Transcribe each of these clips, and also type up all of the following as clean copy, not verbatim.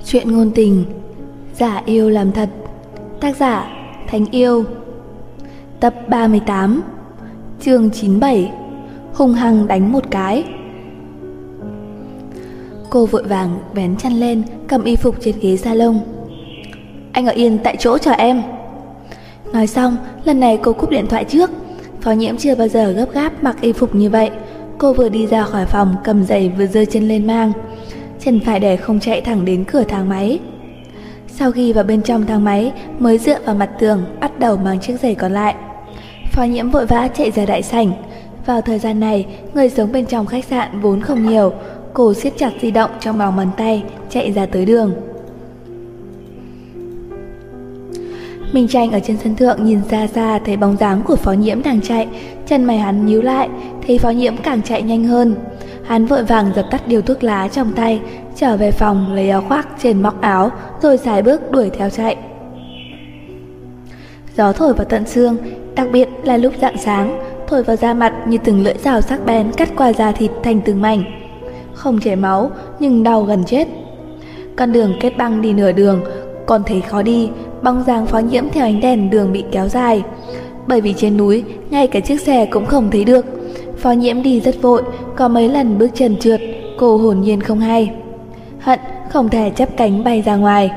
Chuyện ngôn tình, giả yêu làm thật. Tác giả Thánh Yêu. Tập 38, chương 97. Hung hăng đánh một cái. Cô vội vàng vén chăn lên, cầm y phục trên ghế salon. Anh ở yên tại chỗ chờ em. Nói xong, lần này cô cúp điện thoại trước. Phó Nhiễm chưa bao giờ gấp gáp mặc y phục như vậy. Cô vừa đi ra khỏi phòng, cầm giày vừa giơ chân lên mang. Chân phải để không chạy thẳng đến cửa thang máy. Sau khi vào bên trong thang máy, mới dựa vào mặt tường, bắt đầu mang chiếc giày còn lại. Phó Nhiễm vội vã chạy ra đại sảnh. Vào thời gian này, người sống bên trong khách sạn vốn không nhiều. Cô siết chặt di động trong lòng bàn tay, chạy ra tới đường. Minh Tranh ở trên sân thượng nhìn xa xa thấy bóng dáng của Phó Nhiễm đang chạy, chân mày hắn nhíu lại, thấy Phó Nhiễm càng chạy nhanh hơn. Hắn vội vàng dập tắt điếu thuốc lá trong tay, trở về phòng lấy áo khoác trên móc áo, rồi sải bước đuổi theo chạy. Gió thổi vào tận xương, đặc biệt là lúc rạng sáng, thổi vào da mặt như từng lưỡi dao sắc bén cắt qua da thịt thành từng mảnh. Không chảy máu nhưng đau gần chết. Con đường kết băng đi nửa đường, còn thấy khó đi, bóng dáng Phó Nhiễm theo ánh đèn đường bị kéo dài. Bởi vì trên núi, ngay cả chiếc xe cũng không thấy được. Phó Nhiễm đi rất vội, có mấy lần bước chân trượt, cô hồn nhiên không hay. Hận không thể chắp cánh bay ra ngoài.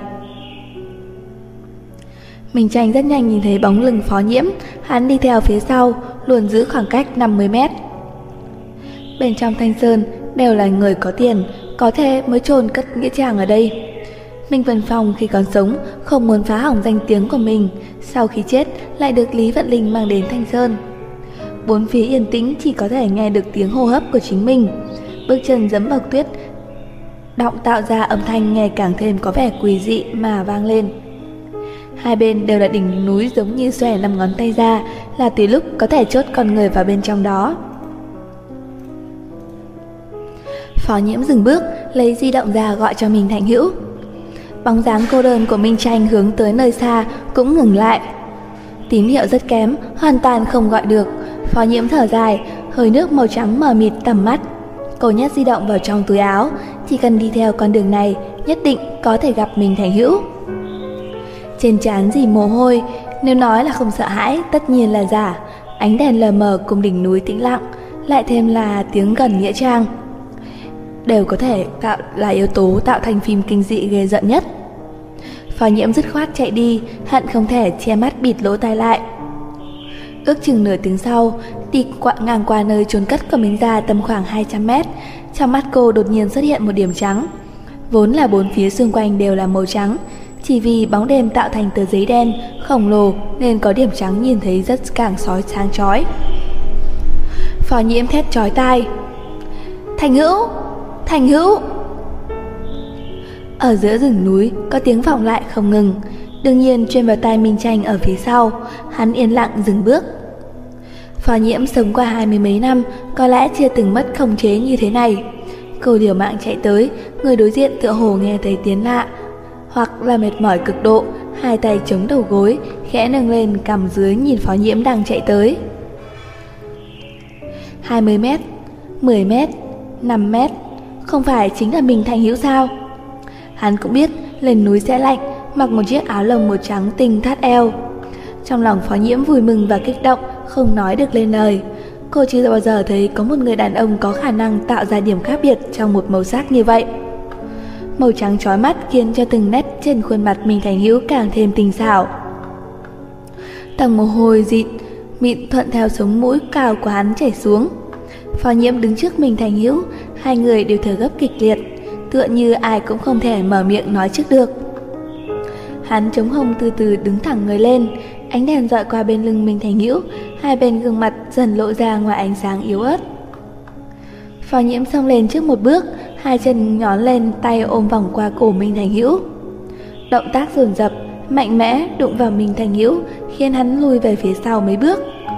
Minh Tranh rất nhanh nhìn thấy bóng lưng Phó Nhiễm, hắn đi theo phía sau, luôn giữ khoảng cách 50 mét. Bên trong Thanh Sơn đều là người có tiền, có thể mới chôn cất nghĩa trang ở đây. Minh Vân Phong khi còn sống không muốn phá hỏng danh tiếng của mình, sau khi chết lại được Lý Vận Linh mang đến Thanh Sơn. Bốn phía yên tĩnh, chỉ có thể nghe được tiếng hô hấp của chính mình. Bước chân giẫm vào tuyết động tạo ra âm thanh ngày càng thêm có vẻ quỷ dị mà vang lên. Hai bên đều là đỉnh núi giống như xòe 5 ngón tay ra, là tùy lúc có thể chốt con người vào bên trong đó. Phó Nhiễm dừng bước, lấy di động ra gọi cho Minh Thành Hữu. Bóng dáng cô đơn của Minh Tranh hướng tới nơi xa cũng ngừng lại. Tín hiệu rất kém, hoàn toàn không gọi được. Phó Nhiễm thở dài, hơi nước màu trắng mờ mịt tầm mắt. Cô nhét di động vào trong túi áo, chỉ cần đi theo con đường này, nhất định có thể gặp Minh Thành Hữu. Trên trán dì mồ hôi, nếu nói là không sợ hãi, tất nhiên là giả. Ánh đèn lờ mờ cùng đỉnh núi tĩnh lặng, lại thêm là tiếng gần nghĩa trang, đều có thể tạo là yếu tố tạo thành phim kinh dị ghê rợn nhất. Phó Nhiễm dứt khoát chạy đi, hận không thể che mắt bịt lỗ tai lại. Ước chừng nửa tiếng sau, đi ngang qua nơi chôn cất của Minh gia tầm khoảng 200 mét, trong mắt cô đột nhiên xuất hiện một điểm trắng. Vốn là bốn phía xung quanh đều là màu trắng, chỉ vì bóng đêm tạo thành tờ giấy đen khổng lồ nên có điểm trắng nhìn thấy rất càng sáng chói. Phó Nhiễm thét chói tai: Thành Hữu! Thành Hữu! Ở giữa rừng núi có tiếng vọng lại không ngừng, đương nhiên truyền vào tai Minh Tranh ở phía sau. Hắn yên lặng dừng bước. Phó Nhiễm sống qua 20 mấy năm, có lẽ chưa từng mất khống chế như thế này. Cô liều mạng chạy tới, người đối diện tựa hồ nghe thấy tiếng lạ, hoặc là mệt mỏi cực độ, hai tay chống đầu gối, khẽ nâng lên cằm dưới nhìn Phó Nhiễm đang chạy tới. 20 mét, 10 mét, 5 mét, không phải chính là Minh Thành Hữu sao? Hắn cũng biết lên núi sẽ lạnh, mặc một chiếc áo lông màu trắng tinh thắt eo. Trong lòng Phó Nhiễm vui mừng và kích động, không nói được lên lời. Cô chưa bao giờ thấy có một người đàn ông có khả năng tạo ra điểm khác biệt trong một màu sắc như vậy. Màu trắng chói mắt khiến cho từng nét trên khuôn mặt Minh Thành Hữu càng thêm tinh xảo. Tầng mồ hôi dịn mịn thuận theo sống mũi cao của hắn chảy xuống. Phó Nhiễm đứng trước Minh Thành Hữu, hai người đều thở gấp kịch liệt, tựa như ai cũng không thể mở miệng nói trước được. Hắn chống hông từ từ đứng thẳng người lên, ánh đèn dọi qua bên lưng Minh Thành Hữu, hai bên gương mặt dần lộ ra ngoài ánh sáng yếu ớt. Phó Nhiễm xông lên trước một bước, hai chân nhón lên, tay ôm vòng qua cổ Minh Thành Hữu. Động tác dồn dập, mạnh mẽ đụng vào Minh Thành Hữu, khiến hắn lùi về phía sau mấy bước.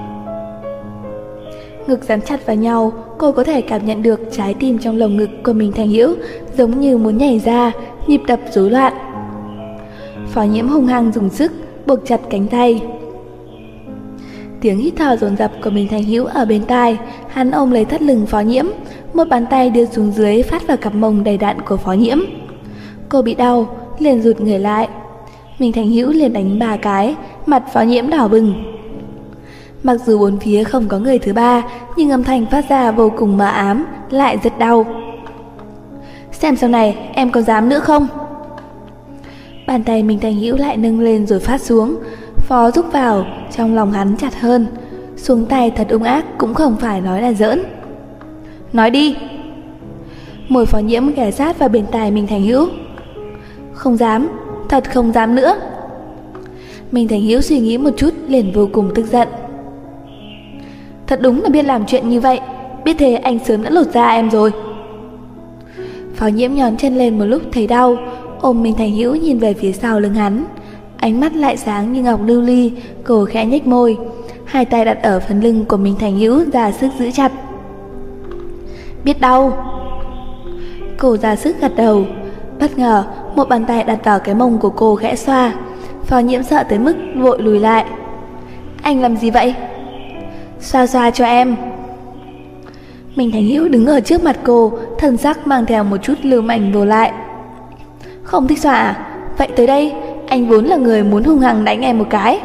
Ngực dán chặt vào nhau, cô có thể cảm nhận được trái tim trong lồng ngực của Minh Thành Hữu giống như muốn nhảy ra, nhịp đập rối loạn. Phó Nhiễm hung hăng dùng sức buộc chặt cánh tay. Tiếng hít thở dồn dập của Minh Thành Hữu ở bên tai, hắn ôm lấy thắt lưng Phó Nhiễm, một bàn tay đưa xuống dưới phát vào cặp mông đầy đặn của Phó Nhiễm. Cô bị đau, liền rụt người lại. Minh Thành Hữu liền đánh 3 cái, mặt Phó Nhiễm đỏ bừng. Mặc dù bốn phía không có người thứ ba, nhưng âm thanh phát ra vô cùng mờ ám, lại rất đau. Xem sau này em có dám nữa không? Bàn tay Minh Thành Hữu lại nâng lên rồi phát xuống. Phó rúc vào, trong lòng hắn chặt hơn. Xuống tay thật ung ác cũng không phải nói là giỡn. Nói đi. Môi Phó Nhiễm ghé sát vào bên tai Minh Thành Hữu. Không dám, thật không dám nữa. Minh Thành Hữu suy nghĩ một chút liền vô cùng tức giận. Thật đúng là biết làm chuyện như vậy, biết thế anh sớm đã lột da em rồi. Phó Nhiễm nhón chân lên một lúc thấy đau, ôm Minh Thành Hữu nhìn về phía sau lưng hắn. Ánh mắt lại sáng như ngọc lưu ly, cô khẽ nhếch môi, hai tay đặt ở phần lưng của Minh Thành Hữu ra sức giữ chặt. Biết đau. Cô ra sức gật đầu. Bất ngờ một bàn tay đặt vào cái mông của cô khẽ xoa. Phó Nhiễm sợ tới mức vội lùi lại. Anh làm gì vậy? Xoa xoa cho em. Minh Thành Hữu đứng ở trước mặt cô, thân sắc mang theo một chút lưu manh vô lại. Không thích xoa à? Vậy tới đây, anh vốn là người muốn hung hăng đánh em một cái.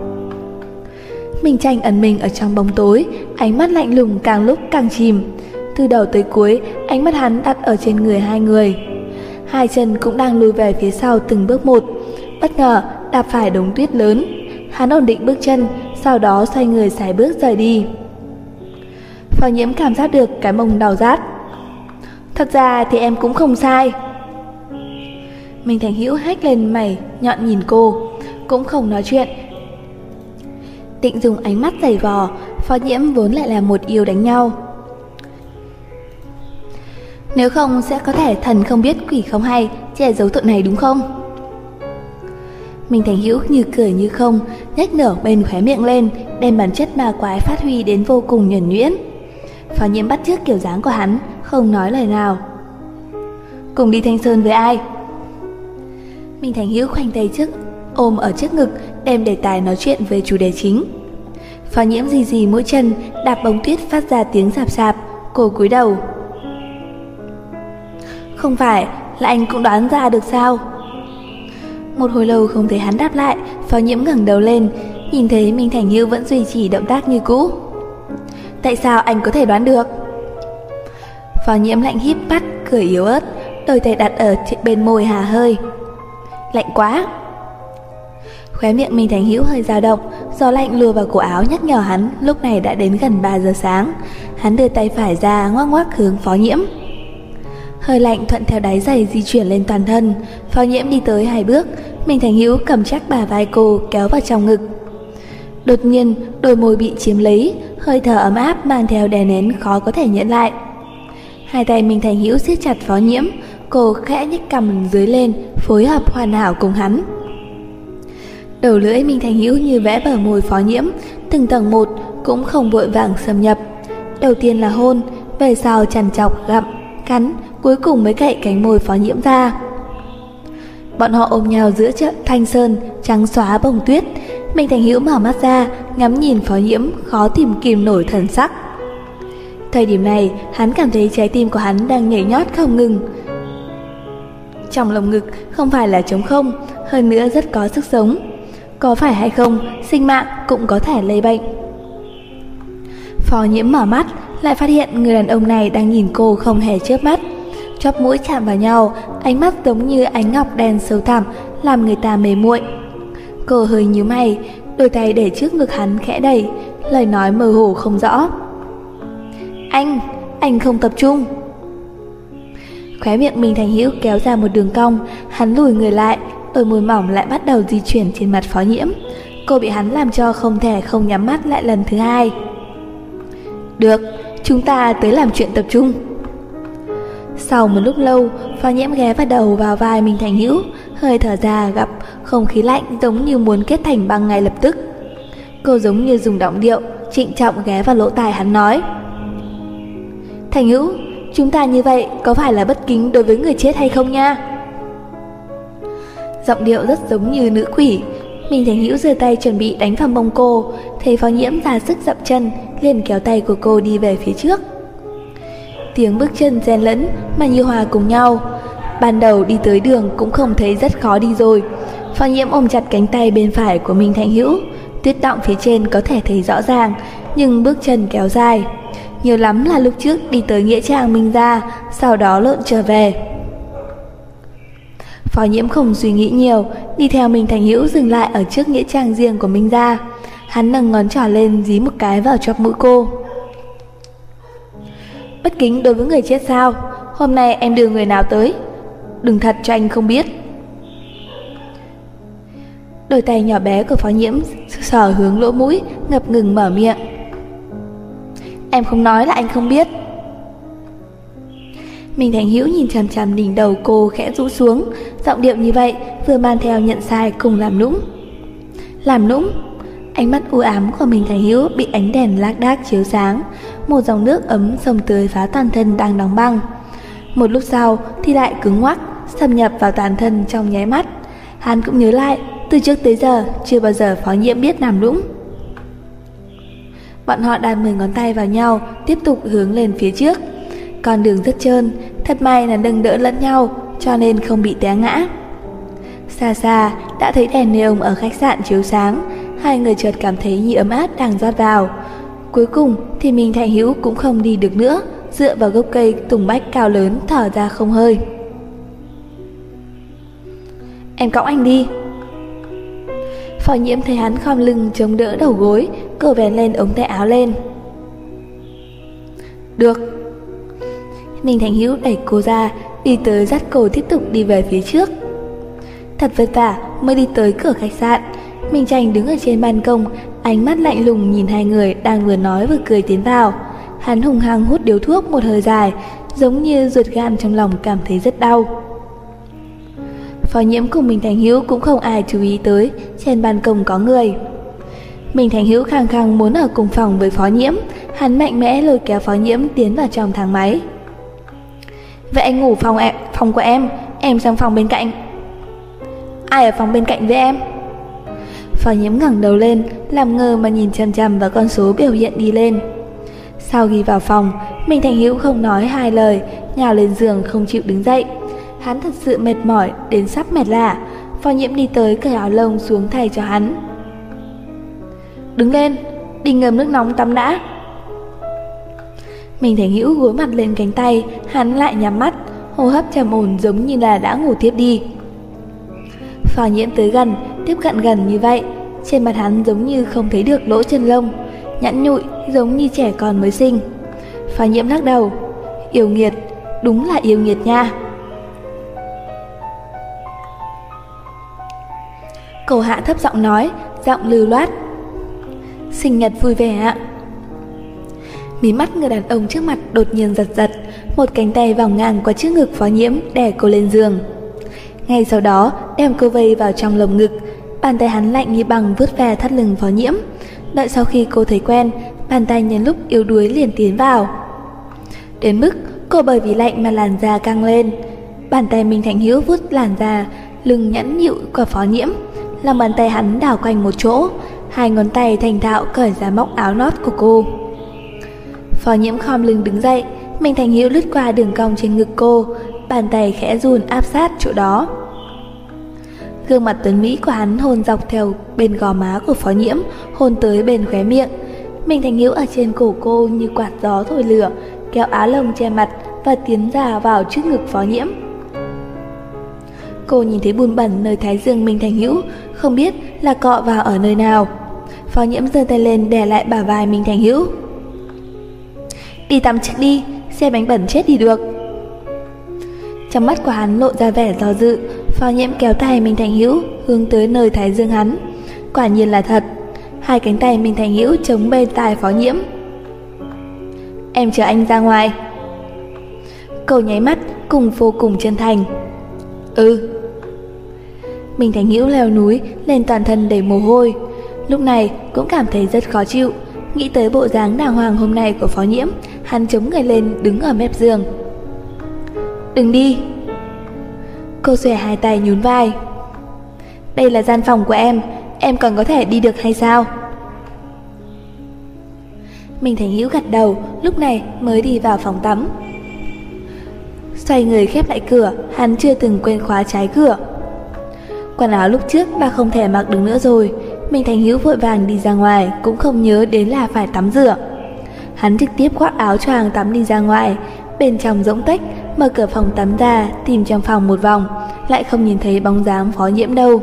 Minh Tranh ẩn mình ở trong bóng tối, ánh mắt lạnh lùng càng lúc càng chìm. Từ đầu tới cuối, ánh mắt hắn đặt ở trên người hai người. Hai chân cũng đang lùi về phía sau từng bước một. Bất ngờ đạp phải đống tuyết lớn. Hắn ổn định bước chân, sau đó xoay người sải bước rời đi. Phó Nhiễm cảm giác được cái mông đau rát. Thật ra thì em cũng không sai. Minh Thành Hữu hét lên mày nhọn nhìn cô, cũng không nói chuyện. Định dùng ánh mắt giày vò. Phó Nhiễm vốn lại là một yêu đánh nhau. Nếu không sẽ có thể thần không biết quỷ không hay, che giấu tội này đúng không? Minh Thành Hữu như cười như không, nhếch nở bên khóe miệng lên, đem bản chất ma quái phát huy đến vô cùng nhuần nhuyễn. Phó Nhiễm bắt chước kiểu dáng của hắn, không nói lời nào. Cùng đi Thanh Sơn với ai? Minh Thành Hữu khoanh tay trước, ôm ở trước ngực, đem đề tài nói chuyện về chủ đề chính. Phó Nhiễm rì rì mũi chân, đạp bông tuyết phát ra tiếng rạp rạp, cô cúi đầu. Không phải là anh cũng đoán ra được sao? Một hồi lâu không thấy hắn đáp lại, Phó Nhiễm ngẩng đầu lên, nhìn thấy Minh Thành Hữu vẫn duy trì động tác như cũ. Tại sao anh có thể đoán được? Phó Nhiễm lạnh híp mắt, cười yếu ớt, đôi tay đặt ở bên môi hà hơi. Lạnh quá. Khóe miệng Minh Thành Hữu hơi dao động, gió lạnh lùa vào cổ áo nhắc nhở hắn lúc này đã đến gần 3 giờ sáng. Hắn đưa tay phải ra ngoắc ngoắc hướng Phó Nhiễm. Hơi lạnh thuận theo đáy giày di chuyển lên toàn thân. Phó Nhiễm đi tới 2 bước, Minh Thành Hữu cầm chắc bả vai cô kéo vào trong ngực. Đột nhiên đôi môi bị chiếm lấy, hơi thở ấm áp mang theo đè nén khó có thể nhẫn lại. Hai tay Minh Thành Hữu siết chặt Phó Nhiễm, cô khẽ nhếch cằm dưới lên, phối hợp hoàn hảo cùng hắn. Đầu lưỡi Minh Thành Hữu như vẽ bờ môi Phó Nhiễm, từng tầng một, cũng không vội vàng xâm nhập. Đầu tiên là hôn, về sau chằn chọc gặm, cắn, cuối cùng mới cậy cánh môi Phó Nhiễm ra. Bọn họ ôm nhau giữa chợ Thanh Sơn, trắng xóa bông tuyết. Minh Thành Hữu mở mắt ra, ngắm nhìn Phó Nhiễm, khó tìm kìm nổi thần sắc. Thời điểm này, hắn cảm thấy trái tim của hắn đang nhảy nhót không ngừng. Trong lồng ngực không phải là trống không, hơn nữa rất có sức sống. Có phải hay không, sinh mạng cũng có thể lây bệnh. Phó Nhiễm mở mắt, lại phát hiện người đàn ông này đang nhìn cô không hề chớp mắt. Chóp mũi chạm vào nhau, ánh mắt giống như ánh ngọc đen sâu thẳm, làm người ta mê muội. Cô hơi nhíu mày, đôi tay để trước ngực hắn khẽ đẩy, lời nói mơ hồ không rõ. Anh không tập trung. Khóe miệng Minh Thành Hữu kéo ra một đường cong, hắn lùi người lại, đôi môi mỏng lại bắt đầu di chuyển trên mặt Phó Nhiễm. Cô bị hắn làm cho không thể không nhắm mắt lại lần thứ hai. Được, chúng ta tới làm chuyện tập trung. Sau một lúc lâu, Phó Nhiễm ghé vào đầu vào vai Minh Thành Hữu, hơi thở ra gặp không khí lạnh giống như muốn kết thành băng ngay lập tức. Cô giống như dùng giọng điệu trịnh trọng ghé vào lỗ tai hắn nói: Thành Hữu, chúng ta như vậy có phải là bất kính đối với người chết hay không nha? Giọng điệu rất giống như nữ quỷ. Minh Thành Hữu giơ tay chuẩn bị đánh vào mông cô, thấy Phó Nhiễm ra sức dậm chân, liền kéo tay của cô đi về phía trước. Tiếng bước chân xen lẫn mà như hòa cùng nhau. Ban đầu đi tới đường cũng không thấy rất khó đi rồi. Phó Nhiễm ôm chặt cánh tay bên phải của Minh Thành Hữu. Tuyết đọng phía trên có thể thấy rõ ràng, nhưng bước chân kéo dài. Nhiều lắm là lúc trước đi tới nghĩa trang Minh gia, sau đó lộn trở về. Phó Nhiễm không suy nghĩ nhiều, đi theo Minh Thành Hữu dừng lại ở trước nghĩa trang riêng của Minh gia. Hắn nâng ngón trỏ lên dí một cái vào chóp mũi cô. Bất kính đối với người chết sao? Hôm nay em đưa người nào tới? Đừng thật cho anh không biết. Đôi tay nhỏ bé của Phó Nhiễm sờ hướng lỗ mũi, ngập ngừng mở miệng. Em không nói là anh không biết. Minh Thành Hữu nhìn chằm chằm đỉnh đầu cô khẽ rũ xuống, giọng điệu như vậy vừa mang theo nhận sai cùng làm nũng. Làm nũng? Ánh mắt u ám của Minh Thành Hữu bị ánh đèn lác đác chiếu sáng, một dòng nước ấm xông tưới phá toàn thân đang đóng băng. Một lúc sau thì lại cứng ngoắc, xâm nhập vào toàn thân trong nháy mắt. Hắn cũng nhớ lại, từ trước tới giờ chưa bao giờ Phó Nhiễm biết làm nũng. Bọn họ đan 10 ngón tay vào nhau, tiếp tục hướng lên phía trước. Con đường rất trơn, thật may là nâng đỡ lẫn nhau, cho nên không bị té ngã. Xa xa đã thấy đèn neon ở khách sạn chiếu sáng, hai người chợt cảm thấy như ấm áp đang rót vào. Cuối cùng thì Minh Thành Hữu cũng không đi được nữa, dựa vào gốc cây tùng bách cao lớn thở ra không hơi. Em cõng anh đi. Phó Nhiễm thấy hắn khom lưng chống đỡ đầu gối, cô vén lên ống tay áo lên. Được. Minh Thành Hữu đẩy cô ra, đi tới dắt cô tiếp tục đi về phía trước. Thật vất vả mới đi tới cửa khách sạn. Minh Tranh đứng ở trên ban công, ánh mắt lạnh lùng nhìn hai người đang vừa nói vừa cười tiến vào. Hắn hùng hăng hút điếu thuốc một hơi dài, giống như ruột gan trong lòng cảm thấy rất đau. Phó Nhiễm cùng Minh Thành Hữu cũng không ai chú ý tới trên ban công có người. Minh Thành Hữu khăng khăng muốn ở cùng phòng với Phó Nhiễm, hắn mạnh mẽ lôi kéo Phó Nhiễm tiến vào trong thang máy. Vậy anh ngủ phòng của em sang phòng bên cạnh. Ai ở phòng bên cạnh với em? Phó Nhiễm ngẩng đầu lên, làm ngơ mà nhìn chằm chằm vào con số biểu hiện đi lên. Sau khi vào phòng, Minh Thành Hữu không nói hai lời, nhào lên giường không chịu đứng dậy. Hắn thật sự mệt mỏi đến sắp mệt lả. Phó Nhiễm đi tới cởi áo lông xuống thay cho hắn. Đứng lên, đi ngâm nước nóng tắm đã. Minh Thành Hữu gối mặt lên cánh tay, hắn lại nhắm mắt, hô hấp trầm ổn giống như là đã ngủ tiếp đi. Phó Nhiễm tới gần, tiếp cận gần như vậy, trên mặt hắn giống như không thấy được lỗ chân lông, nhẵn nhụi giống như trẻ con mới sinh. Phó Nhiễm lắc đầu. Yêu nghiệt, đúng là yêu nghiệt nha. Cô hạ thấp giọng nói, giọng lưu loát. Sinh nhật vui vẻ ạ. Mí mắt người đàn ông trước mặt đột nhiên giật giật, một cánh tay vòng ngang qua trước ngực Phó Nhiễm đè cô lên giường. Ngay sau đó đem cô vây vào trong lồng ngực, bàn tay hắn lạnh như băng vuốt ve thắt lưng Phó Nhiễm. Đợi sau khi cô thấy quen, bàn tay nhân lúc yếu đuối liền tiến vào. Đến mức cô bởi vì lạnh mà làn da căng lên. Bàn tay Minh Thành Hữu vuốt làn da lưng nhẵn nhụi của Phó Nhiễm, lòng bàn tay hắn đảo quanh một chỗ, hai ngón tay thành thạo cởi ra móc áo lót của cô. Phó Nhiễm khom lưng đứng dậy, Minh Thành Hữu lướt qua đường cong trên ngực cô, bàn tay khẽ run áp sát chỗ đó. Gương mặt tuấn mỹ của hắn hôn dọc theo bên gò má của Phó Nhiễm, hôn tới bên khóe miệng. Minh Thành Hữu ở trên cổ cô như quạt gió thổi lửa, kéo áo lông che mặt và tiến ra vào trước ngực Phó Nhiễm. Cô nhìn thấy bùn bẩn nơi thái dương Minh Thành Hữu, không biết là cọ vào ở nơi nào. Phó Nhiễm giơ tay lên đè lại bả vai Minh Thành Hữu. Đi tắm trước đi, xe bánh bẩn chết đi được. Trong mắt của hắn lộ ra vẻ do dự. Phó Nhiễm kéo tay Minh Thành Hữu hướng tới nơi thái dương hắn. Quả nhiên là thật. Hai cánh tay Minh Thành Hữu chống bên tai Phó Nhiễm. Em chờ anh ra ngoài. Cô nháy mắt cùng vô cùng chân thành. Ừ. Minh Thành Hữu leo núi lên toàn thân đầy mồ hôi. Lúc này cũng cảm thấy rất khó chịu. Nghĩ tới bộ dáng đàng hoàng hôm nay của Phó Nhiễm, hắn chống người lên đứng ở mép giường. Đừng đi. Cô xòe hai tay nhún vai. Đây là gian phòng của em còn có thể đi được hay sao? Minh Thành Hữu gật đầu, lúc này mới đi vào phòng tắm. Xoay người khép lại cửa, hắn chưa từng quên khóa trái cửa. Quần áo lúc trước đã không thể mặc được nữa rồi. Minh Thành Hữu vội vàng đi ra ngoài, cũng không nhớ đến là phải tắm rửa. Hắn trực tiếp khoác áo choàng tắm đi ra ngoài. Bên trong rỗng tách, mở cửa phòng tắm ra, tìm trong phòng một vòng, lại không nhìn thấy bóng dáng Phó Nhiễm đâu.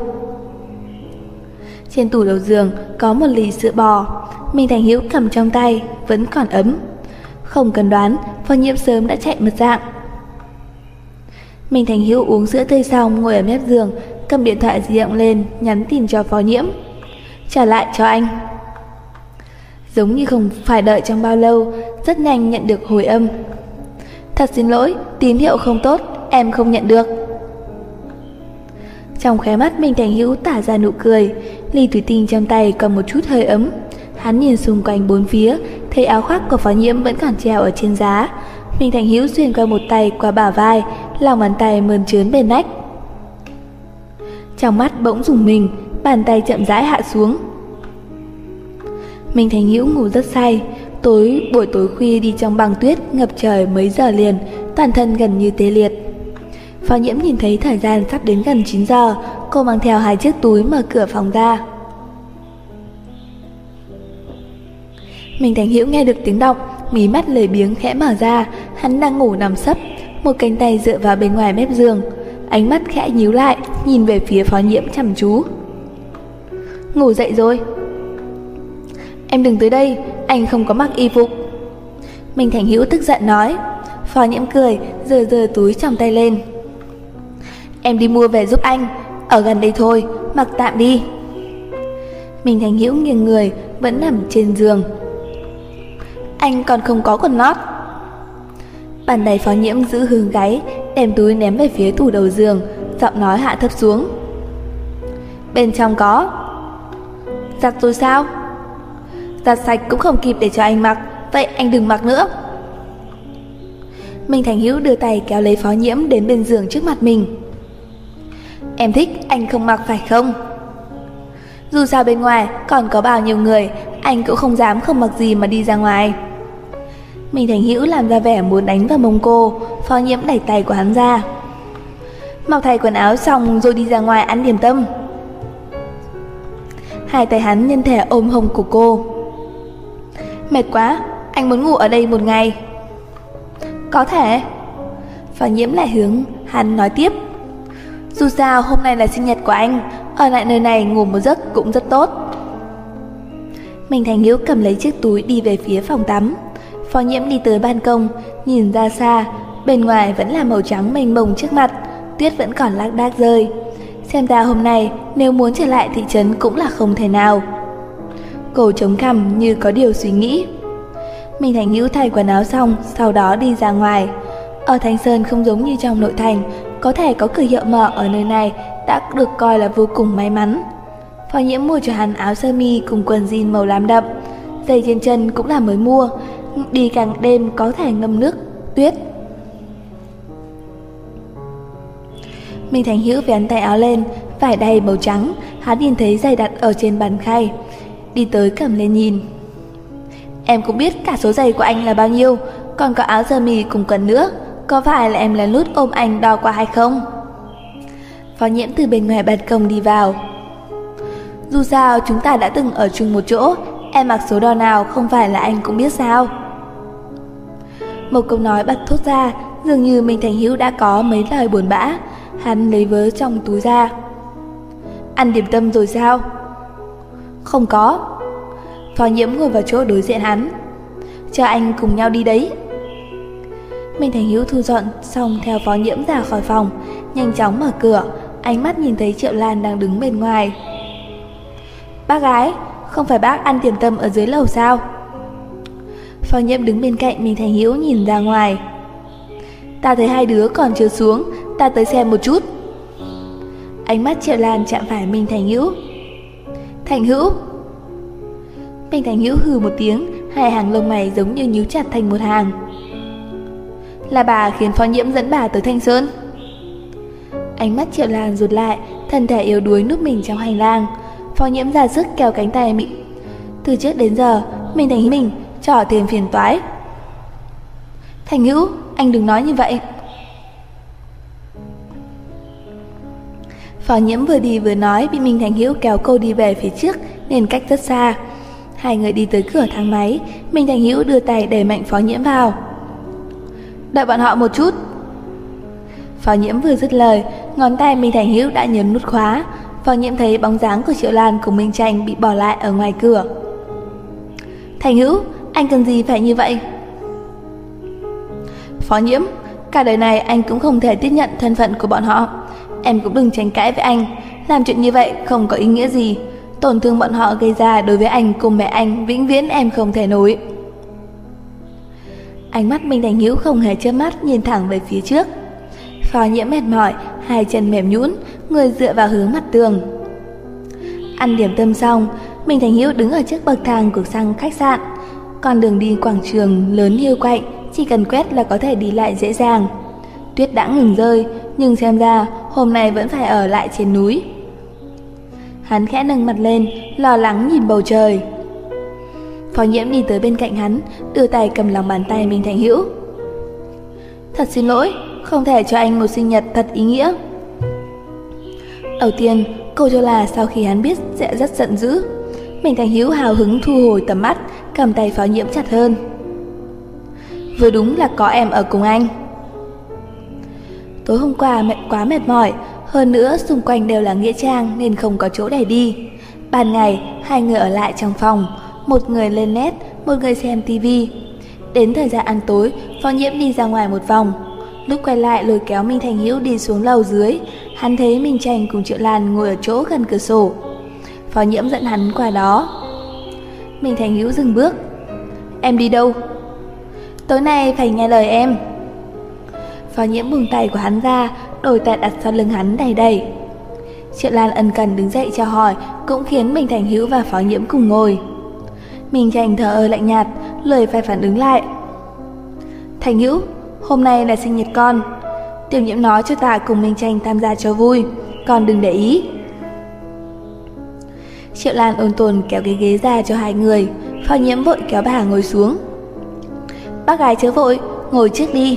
Trên tủ đầu giường có một lì sữa bò, Minh Thành Hữu cầm trong tay, vẫn còn ấm. Không cần đoán, Phó Nhiễm sớm đã chạy mất dạng. Minh Thành Hữu uống sữa tươi xong, ngồi ở mép giường, cầm điện thoại di động lên, nhắn tin cho Phó Nhiễm. Trả lại cho anh. Giống như không phải đợi trong bao lâu, rất nhanh nhận được hồi âm. Thật xin lỗi, tín hiệu không tốt, em không nhận được. Trong khóe mắt Minh Thành Hữu tả ra nụ cười, ly thủy tinh trong tay còn một chút hơi ấm. Hắn nhìn xung quanh bốn phía, thấy áo khoác của Phó Nhiễm vẫn còn treo ở trên giá. Minh Thành Hữu xuyên qua một tay qua bả vai, lòng bàn tay mơn trớn bên nách. Trong mắt bỗng rùng mình, bàn tay chậm rãi hạ xuống. Minh Thành Hữu ngủ rất say. Buổi tối khuya đi trong băng tuyết ngập trời mấy giờ liền, toàn thân gần như tê liệt. Phó Nhiễm nhìn thấy thời gian sắp đến gần 9 giờ, cô mang theo 2 chiếc túi mở cửa phòng ra. Minh Thành Hữu nghe được tiếng động, mí mắt lười biếng khẽ mở ra. Hắn đang ngủ nằm sấp, một cánh tay dựa vào bên ngoài mép giường, ánh mắt khẽ nhíu lại, nhìn về phía Phó Nhiễm chăm chú. Ngủ dậy rồi? Em đừng tới đây, anh không có mặc y phục. Minh Thành Hữu tức giận nói. Phó Nhiễm cười, giơ túi trong tay lên. Em đi mua về giúp anh, ở gần đây thôi, mặc tạm đi. Minh Thành Hữu nghiêng người, vẫn nằm trên giường. Anh còn không có quần lót. Bàn tay Phó Nhiễm giữ hướng gáy, đem túi ném về phía tủ đầu giường, giọng nói hạ thấp xuống. Bên trong có. Giặt rồi sao? Giặt sạch cũng không kịp để cho anh mặc, vậy anh đừng mặc nữa. Minh Thành Hữu đưa tay kéo lấy Phó Nhiễm đến bên giường trước mặt mình. Em thích anh không mặc phải không? Dù sao bên ngoài còn có bao nhiêu người, anh cũng không dám không mặc gì mà đi ra ngoài. Minh Thành Hữu làm ra vẻ muốn đánh vào mông cô. Phó Nhiễm đẩy tay của hắn ra. Mặc thay quần áo xong rồi đi ra ngoài ăn điểm tâm. Hai tay hắn nhân thể ôm hông của cô. Mệt quá, anh muốn ngủ ở đây một ngày. Có thể. Phó Nhiễm lại hướng hắn nói tiếp. Dù sao hôm nay là sinh nhật của anh, ở lại nơi này ngủ một giấc cũng rất tốt. Minh Thành Hữu cầm lấy chiếc túi đi về phía phòng tắm. Phó Nhiễm đi tới ban công, nhìn ra xa, bên ngoài vẫn là màu trắng mênh mông trước mặt, tuyết vẫn còn lác đác rơi. Xem ra hôm nay nếu muốn trở lại thị trấn cũng là không thể nào. Cô chống cằm như có điều suy nghĩ. Minh Thành Hữu thay quần áo xong, sau đó đi ra ngoài. Ở Thanh Sơn không giống như trong nội thành, có thể có cửa hiệu mở ở nơi này đã được coi là vô cùng may mắn. Phó Nhiễm mua cho hắn áo sơ mi cùng quần jean màu lam đậm, giày trên chân cũng là mới mua, đi càng đêm có thể ngâm nước tuyết. Minh Thành Hữu vén tay áo lên, vải đay màu trắng, hắn nhìn thấy giày đặt ở trên bàn khay, đi tới cầm lên nhìn. Em cũng biết cả số giày của anh là bao nhiêu, còn có áo sơ mi cùng quần nữa, có phải là em lén lút ôm anh đo qua hay không? Phó Nhiễm từ bên ngoài ban công đi vào. Dù sao chúng ta đã từng ở chung một chỗ, em mặc số đo nào không phải là anh cũng biết sao? Một câu nói bật thốt ra, dường như Minh Thành Hữu đã có mấy lời buồn bã. Hắn lấy vớ trong túi ra. Ăn điểm tâm rồi sao? Không có. Phó Nhiễm ngồi vào chỗ đối diện hắn. Cho anh cùng nhau đi đấy. Minh Thành Hữu thu dọn xong theo Phó Nhiễm ra khỏi phòng, nhanh chóng mở cửa, ánh mắt nhìn thấy Triệu Lan đang đứng bên ngoài. Bác gái, không phải bác ăn điểm tâm ở dưới lầu sao? Phó Nhiễm đứng bên cạnh Minh Thành Hữu nhìn ra ngoài. Ta thấy hai đứa còn chưa xuống, ta tới xem một chút. Ánh mắt Triệu Lan chạm phải Minh Thành Hữu. Thành Hữu. Minh Thành Hữu hừ một tiếng, hai hàng lông mày giống như nhíu chặt thành một hàng. Là bà khiến Phó Nhiễm dẫn bà tới Thanh Sơn. Ánh mắt Triệu Lan rụt lại, thân thể yếu đuối núp mình trong hành lang. Phó Nhiễm ra sức kéo cánh tay mình. Từ trước đến giờ, Minh Thành Hữu trỏ thêm phiền toái. Thành Hữu, anh đừng nói như vậy. Phó Nhiễm vừa đi vừa nói bị Minh Thành Hữu kéo cô đi về phía trước nên cách rất xa. Hai người đi tới cửa thang máy, Minh Thành Hữu đưa tay đẩy mạnh Phó Nhiễm vào. Đợi bọn họ một chút. Phó Nhiễm vừa dứt lời, ngón tay Minh Thành Hữu đã nhấn nút khóa. Phó Nhiễm thấy bóng dáng của Triệu Lan cùng Minh Tranh bị bỏ lại ở ngoài cửa. Thành Hữu, anh cần gì phải như vậy? Phó Nhiễm, cả đời này anh cũng không thể tiếp nhận thân phận của bọn họ. Em cũng đừng tranh cãi với anh, làm chuyện như vậy không có ý nghĩa gì. Tổn thương bọn họ gây ra đối với anh cùng mẹ anh vĩnh viễn em không thể nổi. Ánh mắt Minh Thành Hữu không hề chớp mắt nhìn thẳng về phía trước. Phó Nhiễm mệt mỏi, hai chân mềm nhũn, người dựa vào hướng mặt tường. Ăn điểm tâm xong, Minh Thành Hữu đứng ở trước bậc thang của sang khách sạn. Con đường đi quảng trường lớn hiu quạnh, chỉ cần quét là có thể đi lại dễ dàng. Tuyết đã ngừng rơi, nhưng xem ra hôm nay vẫn phải ở lại trên núi. Hắn khẽ nâng mặt lên, lo lắng nhìn bầu trời. Phó Nhiễm đi tới bên cạnh hắn, đưa tay cầm lòng bàn tay Minh Thành Hữu. Thật xin lỗi, không thể cho anh một sinh nhật thật ý nghĩa. Đầu tiên, cô cho là sau khi hắn biết sẽ rất giận dữ. Minh Thành Hữu hào hứng thu hồi tầm mắt, cầm tay Phó Nhiễm chặt hơn. Vừa đúng là có em ở cùng anh. Tối hôm qua quá mệt mỏi, hơn nữa xung quanh đều là nghĩa trang nên không có chỗ để đi. Ban ngày, hai người ở lại trong phòng, một người lên net, một người xem tivi. Đến thời gian ăn tối, Phó Nhiễm đi ra ngoài một vòng. Lúc quay lại lôi kéo Minh Thành Hữu đi xuống lầu dưới, hắn thấy Minh Tranh cùng Triệu Lan ngồi ở chỗ gần cửa sổ. Phó Nhiễm dẫn hắn qua đó. Minh Thành Hữu dừng bước. Em đi đâu? Tối nay phải nghe lời em. Phó Nhiễm buông tay của hắn ra, đôi tay đặt sau lưng hắn đầy đầy. Triệu Lan ân cần đứng dậy chào hỏi, cũng khiến Minh Thành Hữu và Phó Nhiễm cùng ngồi. Minh Tranh thờ ơ lạnh nhạt, lười phải phản ứng lại. Thành Hữu, hôm nay là sinh nhật con. Tiểu Nhiễm nói cho ta cùng Minh Tranh tham gia cho vui, con đừng để ý. Triệu Lan ôn tồn kéo cái ghế ra cho hai người. Phó Nhiễm vội kéo bà ngồi xuống. Bác gái chớ vội, ngồi trước đi.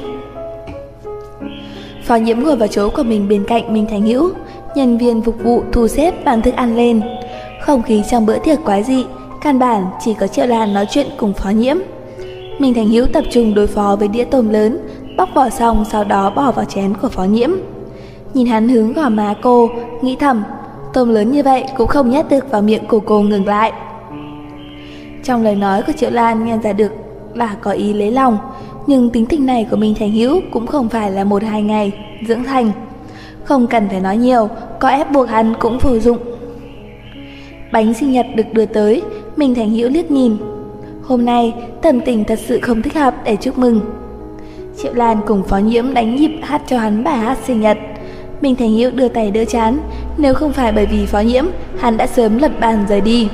Phó Nhiễm ngồi vào chỗ của mình bên cạnh Minh Thành Hữu. Nhân viên phục vụ thu xếp bàn thức ăn lên. Không khí trong bữa tiệc quái dị, căn bản chỉ có Triệu Lan nói chuyện cùng Phó Nhiễm. Minh Thành Hữu tập trung đối phó với đĩa tôm lớn, bóc vỏ xong sau đó bỏ vào chén của Phó Nhiễm. Nhìn hắn hướng gò má cô, nghĩ thầm, tôm lớn như vậy cũng không nhét được vào miệng của cô ngừng lại. Trong lời nói của Triệu Lan nghe ra được là có ý lấy lòng, nhưng tính tình này của Minh Thành Hữu cũng không phải là 1-2 ngày dưỡng thành. Không cần phải nói nhiều, có ép buộc hắn cũng vô dụng. Bánh sinh nhật được đưa tới, Minh Thành Hữu liếc nhìn. Hôm nay tâm tình thật sự không thích hợp để chúc mừng. Triệu Lan cùng Phó Nhiễm đánh nhịp hát cho hắn bài hát sinh nhật. Minh Thành Hữu đưa tay đỡ chán, nếu không phải bởi vì Phó Nhiễm, hắn đã sớm lật bàn rời đi.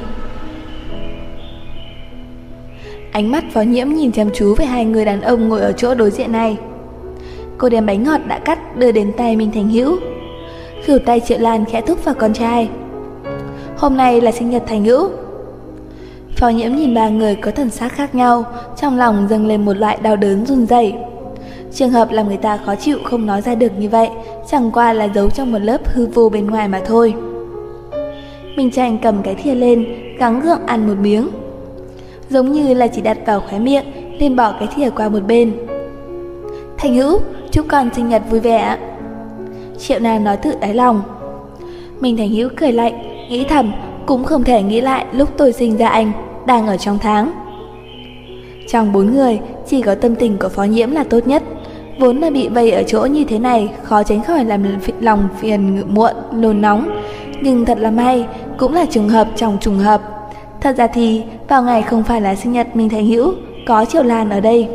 Ánh mắt Phó Nhiễm nhìn chăm chú với hai người đàn ông ngồi ở chỗ đối diện này. Cô đem bánh ngọt đã cắt đưa đến tay Minh Thành Hữu. Khỉu tay Triệu Lan khẽ thúc vào con trai. Hôm nay là sinh nhật Thành Hữu. Phó Nhiễm nhìn ba người có thần sắc khác nhau, trong lòng dâng lên một loại đau đớn run rẩy. Trường hợp làm người ta khó chịu không nói ra được như vậy, chẳng qua là giấu trong một lớp hư vô bên ngoài mà thôi. Minh Tranh cầm cái thìa lên, gắng gượng ăn một miếng. Giống như là chỉ đặt vào khóe miệng, liền bỏ cái thìa qua một bên. Thành Hữu, chúc con sinh nhật vui vẻ. Triệu Lan nói tự đáy lòng. Minh Thành Hữu cười lạnh, nghĩ thầm, cũng không thể nghĩ lại lúc tôi sinh ra anh, đang ở trong tháng. Trong 4 người, chỉ có tâm tình của Phó Nhiễm là tốt nhất. Vốn là bị vây ở chỗ như thế này, khó tránh khỏi làm lòng phiền muộn, nôn nóng. Nhưng thật là may, cũng là trùng hợp trong trùng hợp. Thật ra thì, vào ngày không phải là sinh nhật Minh Thành Hữu, có Triệu Lan ở đây.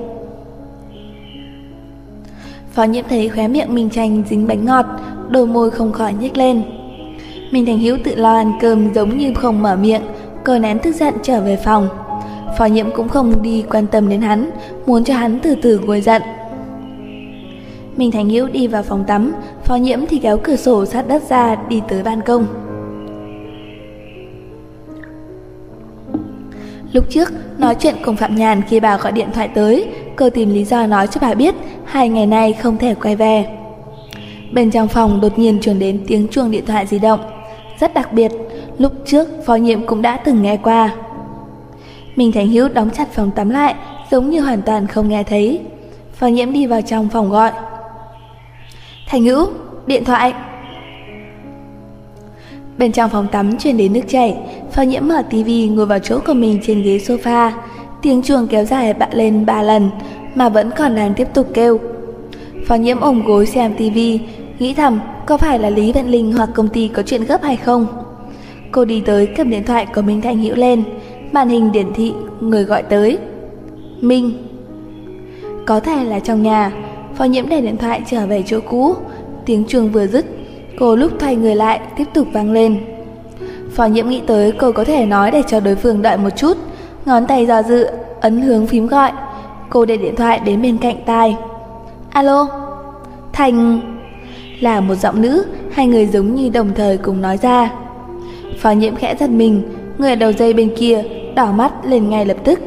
Phó Nhiễm thấy khóe miệng Minh Tranh dính bánh ngọt, đôi môi không khỏi nhếch lên. Minh Thành Hữu tự lo ăn cơm giống như không mở miệng, cô nén tức giận trở về phòng. Phó Nhiễm cũng không đi quan tâm đến hắn, muốn cho hắn từ từ nguôi giận. Minh Thành Hữu đi vào phòng tắm, Phó Nhiễm thì kéo cửa sổ sát đất ra đi tới ban công. Lúc trước nói chuyện cùng Phạm Nhàn khi bà gọi điện thoại tới, cô tìm lý do nói cho bà biết 2 ngày nay không thể quay về. Bên trong phòng đột nhiên truyền đến tiếng chuông điện thoại di động, rất đặc biệt, lúc trước Phó Nhiễm cũng đã từng nghe qua. Minh Thành Hữu đóng chặt phòng tắm lại, giống như hoàn toàn không nghe thấy. Phó Nhiễm đi vào trong phòng gọi. Thành Hữu, điện thoại. Bên trong phòng tắm truyền đến nước chảy. Phó Nhiễm mở tivi ngồi vào chỗ của mình trên ghế sofa. Tiếng chuông kéo dài bạ lên 3 lần mà vẫn còn đang tiếp tục kêu. Phó Nhiễm ôm gối xem tivi, nghĩ thầm có phải là Lý Vận Linh hoặc công ty có chuyện gấp hay không. Cô đi tới cầm điện thoại của Minh Thành Hữu lên, màn hình điển thị người gọi tới. Minh. Có thể là trong nhà. Phó Nhiễm để điện thoại trở về chỗ cũ. Tiếng chuông vừa dứt, cô lúc thay người lại tiếp tục vang lên. Phó Nhiễm nghĩ tới cô có thể nói để cho đối phương đợi một chút, ngón tay do dự ấn hướng phím gọi. Cô để điện thoại đến bên cạnh tai. Alo, Thành. Là một giọng nữ, hai người giống như đồng thời cùng nói ra. Phó Nhiễm khẽ giật mình, người ở đầu dây bên kia đỏ mắt lên ngay lập tức.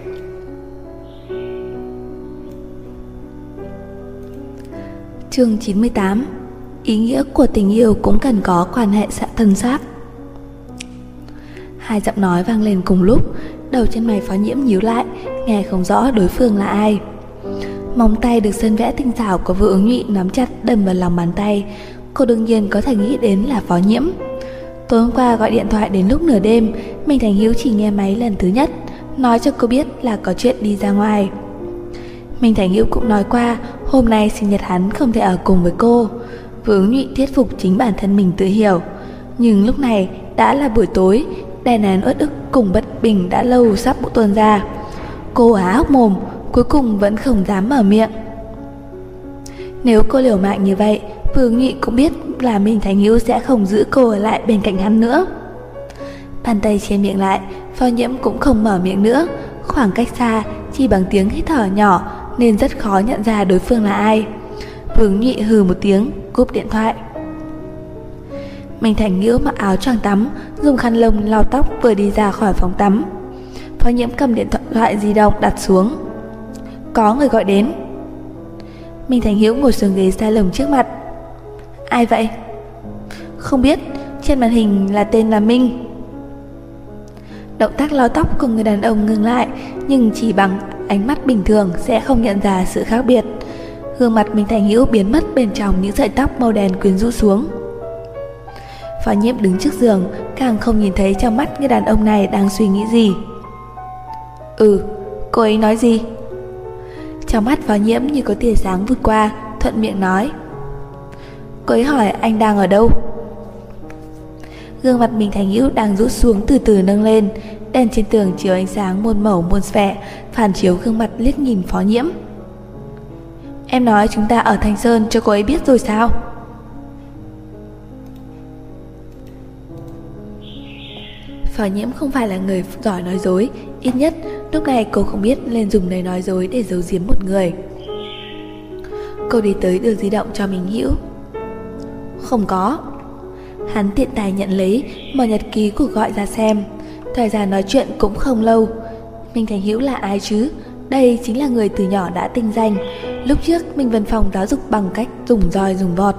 Chương 98. Ý nghĩa của tình yêu cũng cần có quan hệ thân xác. Hai giọng nói vang lên cùng lúc, đầu chân mày Phó Nhiễm nhíu lại, nghe không rõ đối phương là ai. Móng tay được sơn vẽ tinh xảo của Vũ Ứng Nhụy nắm chặt đâm vào lòng bàn tay. Cô đương nhiên có thể nghĩ đến là Phó Nhiễm. Tối hôm qua gọi điện thoại đến lúc nửa đêm, Minh Thành Hữu chỉ nghe máy lần thứ nhất, nói cho cô biết là có chuyện đi ra ngoài. Minh Thành Hữu cũng nói qua hôm nay sinh nhật hắn không thể ở cùng với cô. Vũ Ứng Nhụy thuyết phục chính bản thân mình tự hiểu. Nhưng lúc này đã là buổi tối, đè nén uất ức cùng bất bình đã lâu sắp tuôn ra. Cô há hốc mồm, cuối cùng vẫn không dám mở miệng. Nếu cô liều mạng như vậy, Vũ Ứng Nhụy cũng biết là Minh Thành Hữu sẽ không giữ cô ở lại bên cạnh hắn nữa. Bàn tay che miệng lại, Phó Nhiễm cũng không mở miệng nữa. Khoảng cách xa, chỉ bằng tiếng hít thở nhỏ nên rất khó nhận ra đối phương là ai. Vũ Ứng Nhụy hừ một tiếng, cúp điện thoại. Minh Thành Hữu mặc áo choàng tắm, dùng khăn lông lau tóc vừa đi ra khỏi phòng tắm. Phó Nhiễm cầm điện thoại di động đặt xuống. Có người gọi đến. Minh Thành Hữu ngồi xuống ghế salon trước mặt. Ai vậy? Không biết, trên màn hình là tên là Minh. Động tác lau tóc của người đàn ông ngừng lại, nhưng chỉ bằng ánh mắt bình thường sẽ không nhận ra sự khác biệt. Gương mặt Minh Thành Hữu biến mất bên trong những sợi tóc màu đen quyến rũ xuống. Phó Nhiễm đứng trước giường, càng không nhìn thấy trong mắt người đàn ông này đang suy nghĩ gì. Cô ấy nói gì? Trong mắt Phó Nhiễm như có tia sáng vụt qua, thuận miệng nói. Cô ấy hỏi anh đang ở đâu. Gương mặt Minh Thành Hữu đang rũ xuống từ từ nâng lên, đèn trên tường chiếu ánh sáng muôn màu muôn vẻ, phản chiếu gương mặt liếc nhìn Phó Nhiễm. Em nói chúng ta ở Thanh Sơn cho cô ấy biết rồi sao? Phó Nhiễm không phải là người giỏi nói dối, ít nhất lúc này cô không biết nên dùng lời nói dối để giấu giếm một người. Cô đi tới đưa di động cho Minh Hữu. Không có. Hắn tiện tay nhận lấy, mở nhật ký cuộc gọi ra xem. Thời gian nói chuyện cũng không lâu. Minh Thành Hữu là ai chứ? Đây chính là người từ nhỏ đã tinh danh. Lúc trước Minh Vân Phong giáo dục bằng cách dùng roi dùng vọt.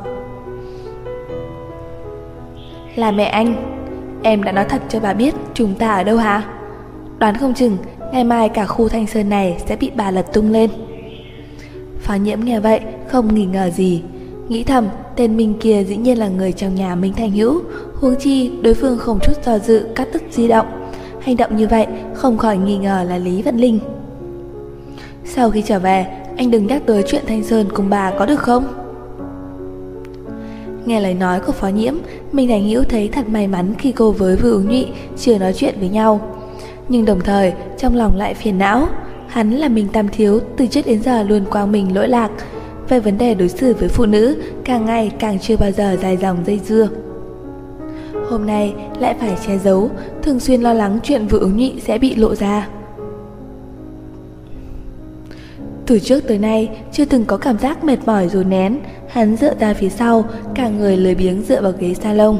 Là mẹ anh. Em đã nói thật cho bà biết chúng ta ở đâu hả? Đoán không chừng ngày mai cả khu Thanh Sơn này sẽ bị bà lật tung lên. Phó Nhiễm nghe vậy không nghi ngờ gì, nghĩ thầm tên Minh kia dĩ nhiên là người trong nhà Minh Thành Hữu. Huống chi đối phương không chút do dự cắt đứt di động. Hành động như vậy không khỏi nghi ngờ là Lý Vận Linh. Sau khi trở về, anh đừng nhắc tới chuyện Thanh Sơn cùng bà có được không? Nghe lời nói của Phó Nhiễm, Minh Thành Hữu thấy thật may mắn khi cô với Vũ Ứng Nhụy chưa nói chuyện với nhau. Nhưng đồng thời trong lòng lại phiền não. Hắn là Minh Tam Thiếu, từ trước đến giờ luôn quang minh lỗi lạc. Về vấn đề đối xử với phụ nữ, càng ngày càng chưa bao giờ dài dòng dây dưa. Hôm nay lại phải che giấu, thường xuyên lo lắng chuyện Vũ Ứng Nhụy sẽ bị lộ ra. Từ trước tới nay chưa từng có cảm giác mệt mỏi rồi nén. Hắn dựa ra phía sau, cả người lười biếng dựa vào ghế salon.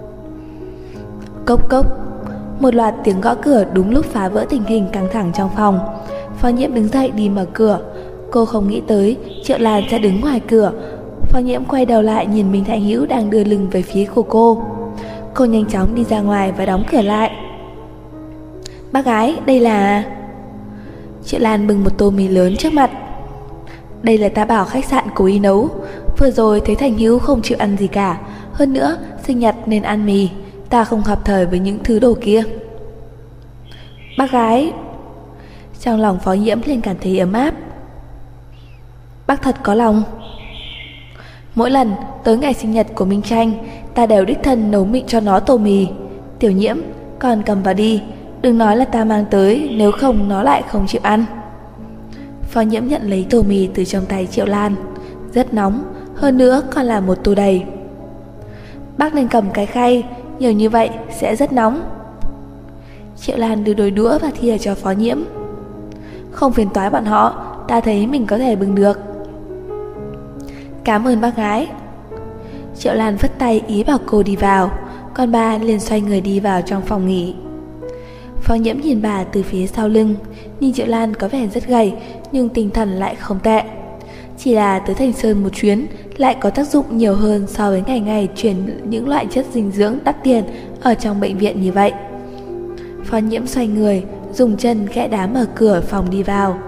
Cốc cốc. Một loạt tiếng gõ cửa đúng lúc phá vỡ tình hình căng thẳng trong phòng. Phó Nhiễm đứng dậy đi mở cửa. Cô không nghĩ tới Triệu Lan sẽ đứng ngoài cửa. Phó Nhiễm quay đầu lại nhìn Minh Thành Hữu đang đưa lưng về phía của cô. Cô nhanh chóng đi ra ngoài và đóng cửa lại. Bác gái, đây là... Triệu Lan bưng một tô mì lớn trước mặt. Đây là ta bảo khách sạn cố ý nấu. Vừa rồi thấy Thành Hữu không chịu ăn gì cả. Hơn nữa, sinh nhật nên ăn mì. Ta không hợp thời với những thứ đồ kia. Bác gái... Trong lòng Phó Nhiễm liền cảm thấy ấm áp. Bác thật có lòng. Mỗi lần tới ngày sinh nhật của Minh Tranh, ta đều đích thân nấu mịn cho nó tô mì. Tiểu Nhiễm, con cầm vào đi. Đừng nói là ta mang tới, nếu không nó lại không chịu ăn. Phó Nhiễm nhận lấy tô mì từ trong tay Triệu Lan. Rất nóng, hơn nữa còn là một tô đầy. Bác nên cầm cái khay, nhiều như vậy sẽ rất nóng. Triệu Lan đưa đôi đũa và thìa cho Phó Nhiễm. Không phiền toái bọn họ, ta thấy mình có thể bưng được. Cảm ơn bác gái. Triệu Lan vất tay ý bảo cô đi vào, còn bà liền xoay người đi vào trong phòng nghỉ. Phó Nhiễm nhìn bà từ phía sau lưng, nhìn Triệu Lan có vẻ rất gầy nhưng tinh thần lại không tệ. Chỉ là tới Thành Sơn một chuyến lại có tác dụng nhiều hơn so với ngày ngày chuyển những loại chất dinh dưỡng đắt tiền ở trong bệnh viện như vậy. Phó Nhiễm xoay người, dùng chân gõ đá mở cửa phòng đi vào.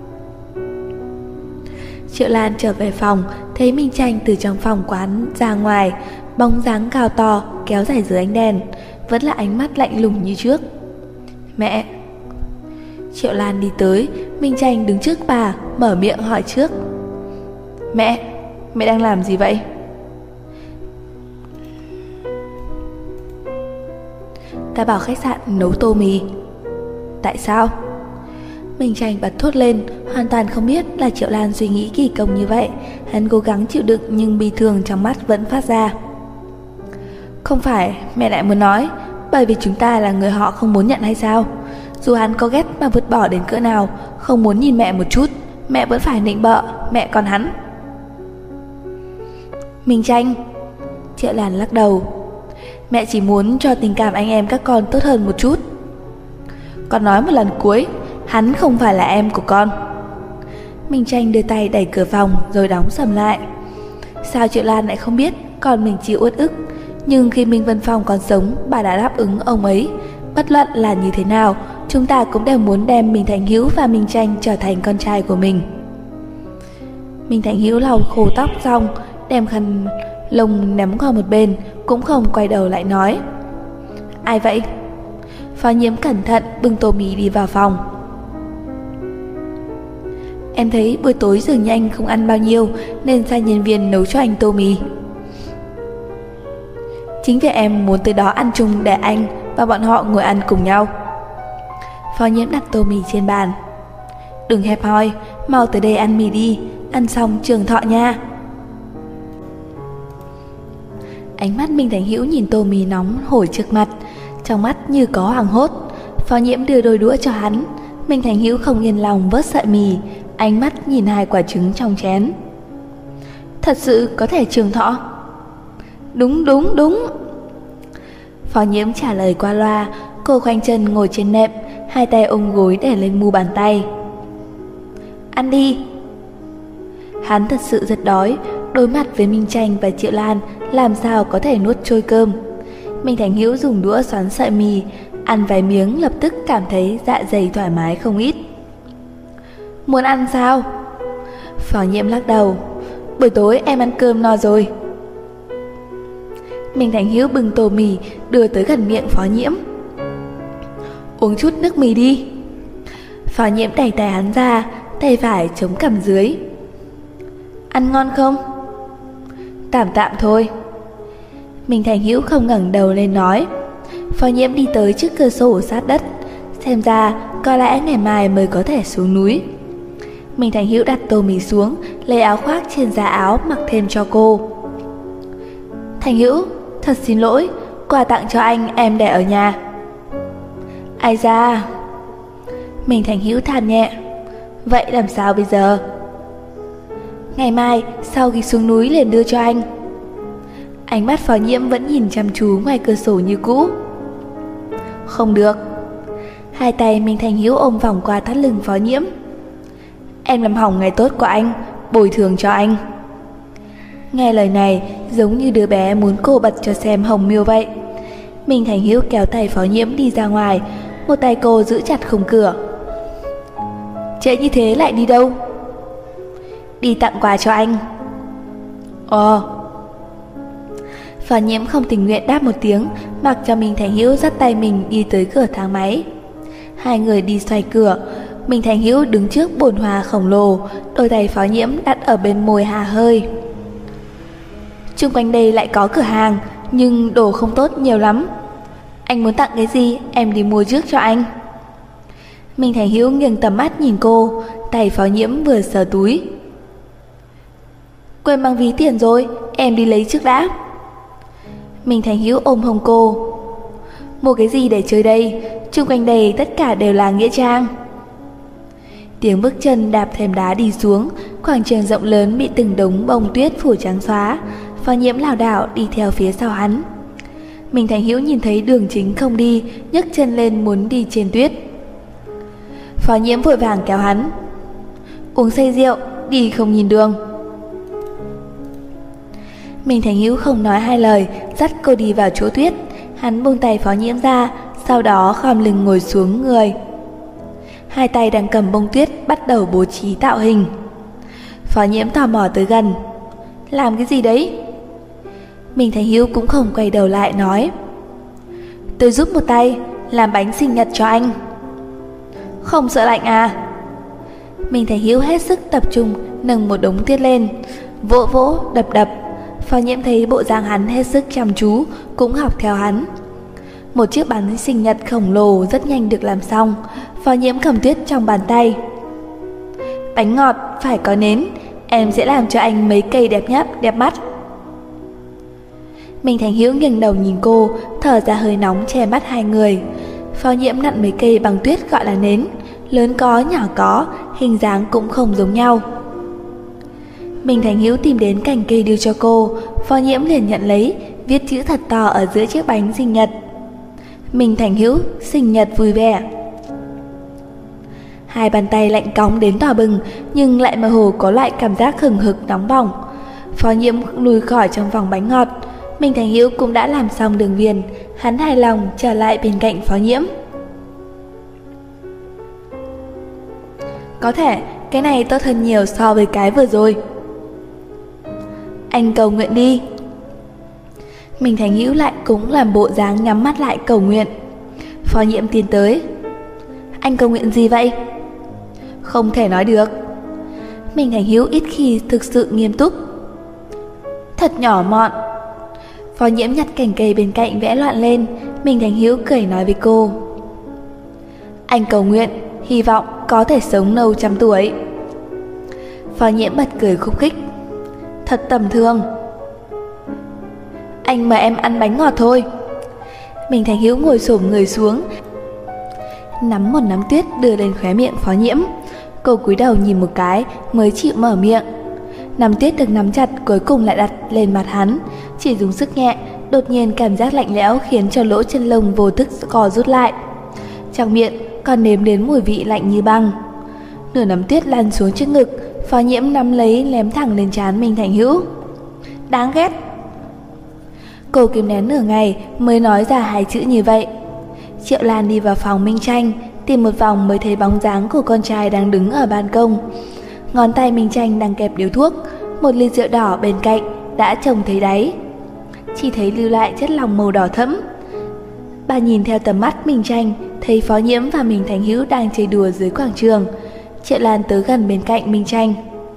Triệu Lan trở về phòng, thấy Minh Tranh từ trong phòng quán ra ngoài, bóng dáng cao to kéo dài dưới ánh đèn, vẫn là ánh mắt lạnh lùng như trước. Mẹ. Triệu Lan đi tới, Minh Tranh đứng trước bà, mở miệng hỏi trước. Mẹ đang làm gì vậy? Ta bảo khách sạn nấu tô mì. Tại sao? Minh Tranh bật thốt lên, hoàn toàn không biết là Triệu Lan suy nghĩ kỳ công như vậy. Hắn cố gắng chịu đựng nhưng bi thương trong mắt vẫn phát ra. Không phải mẹ lại muốn nói bởi vì chúng ta là người họ không muốn nhận hay sao? Dù hắn có ghét mà vứt bỏ đến cỡ nào, không muốn nhìn mẹ một chút, mẹ vẫn phải nịnh bợ mẹ còn hắn. Minh Tranh. Triệu Lan lắc đầu. Mẹ chỉ muốn cho tình cảm anh em các con tốt hơn một chút. Con nói một lần cuối, hắn không phải là em của con. Minh Tranh đưa tay đẩy cửa phòng rồi đóng sầm lại. Sao Triệu Lan lại không biết con mình chịu uất ức? Nhưng khi Minh Vân Phong còn sống, bà đã đáp ứng ông ấy. Bất luận là như thế nào, chúng ta cũng đều muốn đem Minh Thành Hữu và Minh Tranh trở thành con trai của mình. Minh Thành Hữu lau khô tóc xong, đem khăn lông ném qua một bên, cũng không quay đầu lại nói. Ai vậy? Phó Nhiễm cẩn thận bưng tô mì đi vào phòng. Em thấy buổi tối dường như anh không ăn bao nhiêu nên sai nhân viên nấu cho anh tô mì. Chính vì em muốn tới đó ăn chung để anh và bọn họ ngồi ăn cùng nhau. Phó Nhiễm đặt tô mì trên bàn. Đừng hẹp hòi, mau tới đây ăn mì đi, ăn xong trường thọ nha. Ánh mắt Minh Thành Hữu nhìn tô mì nóng hổi trước mặt, trong mắt như có hoảng hốt. Phó Nhiễm đưa đôi đũa cho hắn. Minh Thành Hữu không yên lòng vớt sợi mì, ánh mắt nhìn hai quả trứng trong chén. Thật sự có thể trường thọ? Đúng. Phó Nhiễm trả lời qua loa. Cô khoanh chân ngồi trên nệm, hai tay ôm gối để lên mu bàn tay. Ăn đi. Hắn thật sự rất đói, đối mặt với Minh Tranh và Triệu Lan làm sao có thể nuốt trôi cơm. Minh Thành Hữu dùng đũa xoắn sợi mì, ăn vài miếng lập tức cảm thấy dạ dày thoải mái không ít. Muốn ăn sao? Phó Nhiễm lắc đầu. Buổi tối em ăn cơm no rồi. Minh Thành Hữu bưng tô mì đưa tới gần miệng Phó Nhiễm. Uống chút nước mì đi. Phó Nhiễm đẩy tay hắn ra, tay phải chống cằm dưới. Ăn ngon không? Tạm thôi. Minh Thành Hữu không ngẩng đầu lên nói. Phó Nhiễm đi tới trước cửa sổ sát đất. Xem ra có lẽ ngày mai mới có thể xuống núi. Minh Thành Hữu đặt tô mì xuống, lấy áo khoác trên giá áo mặc thêm cho cô. Thành Hữu, thật xin lỗi, quà tặng cho anh em để ở nhà. Ai da? Minh Thành Hữu than nhẹ. Vậy làm sao bây giờ? Ngày mai sau khi xuống núi liền đưa cho anh. Ánh mắt Phó Nhiễm vẫn nhìn chăm chú ngoài cửa sổ như cũ. Không được. Hai tay Minh Thành Hữu ôm vòng qua thắt lưng Phó Nhiễm. Em làm hỏng ngày tốt của anh, bồi thường cho anh. Nghe lời này giống như đứa bé muốn cô bật cho xem Hồng Miêu vậy. Minh Thành Hữu kéo tay Phó Nhiễm đi ra ngoài, một tay cô giữ chặt khung cửa. Trễ như thế lại đi đâu? Đi tặng quà cho anh. Phó Nhiễm không tình nguyện đáp một tiếng, mặc cho Minh Thành Hữu dắt tay mình đi tới cửa thang máy. Hai người đi xoay cửa, Minh Thành Hữu đứng trước bồn hoa khổng lồ, đôi tay Phó Nhiễm đặt ở bên môi hà hơi. Chung quanh đây lại có cửa hàng, nhưng đồ không tốt nhiều lắm. Anh muốn tặng cái gì, em đi mua trước cho anh. Minh Thành Hữu nghiêng tầm mắt nhìn cô, tay Phó Nhiễm vừa sờ túi. Quên mang ví tiền rồi, em đi lấy trước đã. Minh Thành Hữu ôm hông cô. Mua cái gì để chơi đây, chung quanh đây tất cả đều là nghĩa trang. Tiếng bước chân đạp thềm đá đi xuống, quảng trường rộng lớn bị từng đống bông tuyết phủ trắng xóa. Phó Nhiễm lảo đảo đi theo phía sau hắn. Minh Thành Hữu nhìn thấy đường chính không đi, nhấc chân lên muốn đi trên tuyết. Phó Nhiễm vội vàng kéo hắn. Uống say rượu, đi không nhìn đường. Minh Thành Hữu không nói hai lời, dắt cô đi vào chỗ tuyết. Hắn buông tay Phó Nhiễm ra, sau đó khom lưng ngồi xuống người. Hai tay đang cầm bông tuyết bắt đầu bố trí tạo hình. Phó Nhiễm tò mò tới gần. Làm cái gì đấy? Minh Thành Hữu cũng không quay đầu lại nói. Tôi giúp một tay, làm bánh sinh nhật cho anh. Không sợ lạnh à? Minh Thành Hữu hết sức tập trung nâng một đống tuyết lên, vỗ vỗ đập đập. Phó Nhiễm thấy bộ dạng hắn hết sức chăm chú, cũng học theo hắn. Một chiếc bánh sinh nhật khổng lồ rất nhanh được làm xong. Phó Nhiễm cầm tuyết trong bàn tay. Bánh ngọt phải có nến, em sẽ làm cho anh mấy cây đẹp nhất, đẹp mắt. Minh Thành Hữu nghiêng đầu nhìn cô, thở ra hơi nóng che mắt hai người. Phó Nhiễm nặn mấy cây bằng tuyết gọi là nến, lớn có nhỏ có, hình dáng cũng không giống nhau. Minh Thành Hữu tìm đến cành cây đưa cho cô, Phó Nhiễm liền nhận lấy, viết chữ thật to ở giữa chiếc bánh sinh nhật. Minh Thành Hữu sinh nhật vui vẻ. Hai bàn tay lạnh cóng đến đỏ bừng, nhưng lại mơ hồ có loại cảm giác hừng hực nóng bỏng. Phó Nhiễm lùi khỏi trong vòng bánh ngọt. Minh Thành Hữu cũng đã làm xong đường viền, hắn hài lòng trở lại bên cạnh Phó Nhiễm. Có thể cái này tốt hơn nhiều so với cái vừa rồi. Anh cầu nguyện đi. Minh Thành Hữu lại cũng làm bộ dáng nhắm mắt lại cầu nguyện. Phó Nhiễm tiến tới. Anh cầu nguyện gì vậy? Không thể nói được. Minh Thành Hữu ít khi thực sự nghiêm túc. Thật nhỏ mọn. Phó Nhiễm nhặt cành cây bên cạnh vẽ loạn lên. Minh Thành Hữu cười nói với cô. Anh cầu nguyện, hy vọng có thể sống lâu trăm tuổi. Phó Nhiễm bật cười khúc khích. Thật tầm thường. Anh mời em ăn bánh ngọt thôi. Minh Thành Hữu ngồi xổm người xuống, nắm một nắm tuyết đưa lên khóe miệng Phó Nhiễm. Cô cúi đầu nhìn một cái mới chịu mở miệng. Nắm tuyết được nắm chặt cuối cùng lại đặt lên mặt hắn, chỉ dùng sức nhẹ, đột nhiên cảm giác lạnh lẽo khiến cho lỗ chân lông vô thức co rút lại. Trong miệng còn nếm đến mùi vị lạnh như băng. Nửa nắm tuyết lan xuống trước ngực, Phó Nhiễm nắm lấy ném thẳng lên trán Minh Thành Hữu. Đáng ghét. Cô kìm nén nửa ngày mới nói ra hai chữ như vậy. Triệu Lan đi vào phòng Minh Tranh, tìm một vòng mới thấy bóng dáng của con trai đang đứng ở ban công. Ngón tay Minh Tranh đang kẹp điếu thuốc, một ly rượu đỏ bên cạnh đã trông thấy đáy, chỉ thấy lưu lại chất lỏng màu đỏ thẫm. Bà nhìn theo tầm mắt Minh Tranh, thấy Phó Nhiễm và Minh Thành Hữu đang chơi đùa dưới quảng trường. Triệu Lan tới gần bên cạnh Minh Tranh.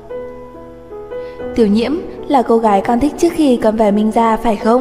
Tiểu Nhiễm là cô gái con thích trước khi con về Minh gia phải không?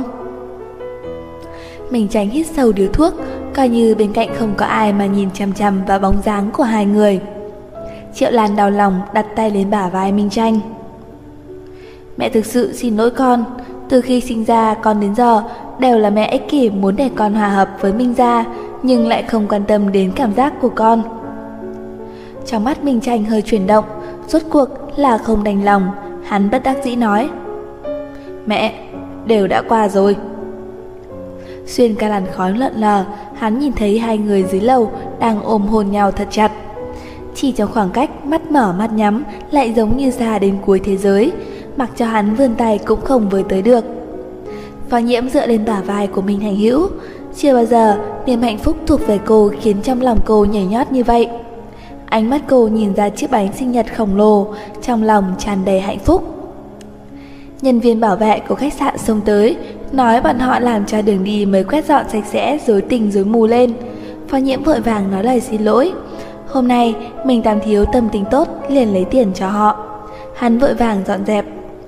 Minh Tranh hít sâu điếu thuốc, coi như bên cạnh không có ai mà nhìn chằm chằm vào bóng dáng của hai người. Triệu Lan đau lòng đặt tay lên bả vai Minh Tranh. Mẹ thực sự xin lỗi con, từ khi sinh ra con đến giờ đều là mẹ ích kỷ muốn để con hòa hợp với Minh gia, nhưng lại không quan tâm đến cảm giác của con. Trong mắt Minh Tranh hơi chuyển động, rốt cuộc là không đành lòng, hắn bất đắc dĩ nói. Mẹ, đều đã qua rồi. Xuyên qua làn khói lợn lờ, hắn nhìn thấy hai người dưới lầu đang ôm hôn nhau thật chặt. Chỉ trong khoảng cách mắt mở mắt nhắm lại giống như xa đến cuối thế giới. mặc cho hắn vươn tay cũng không với tới được. Phó Nhiễm dựa lên bả vai của Minh Thành Hữu. Chưa bao giờ niềm hạnh phúc thuộc về cô khiến trong lòng cô nhảy nhót như vậy. Ánh mắt cô nhìn ra chiếc bánh sinh nhật khổng lồ, trong lòng tràn đầy hạnh phúc. Nhân viên bảo vệ của khách sạn xông tới, nói bọn họ làm cho đường đi mới quét dọn sạch sẽ, rối tình rối mù lên. Phó Nhiễm vội vàng nói lời xin lỗi. Hôm nay mình Tam Thiếu tâm tính tốt, liền lấy tiền cho họ. Hắn vội vàng dọn dẹp.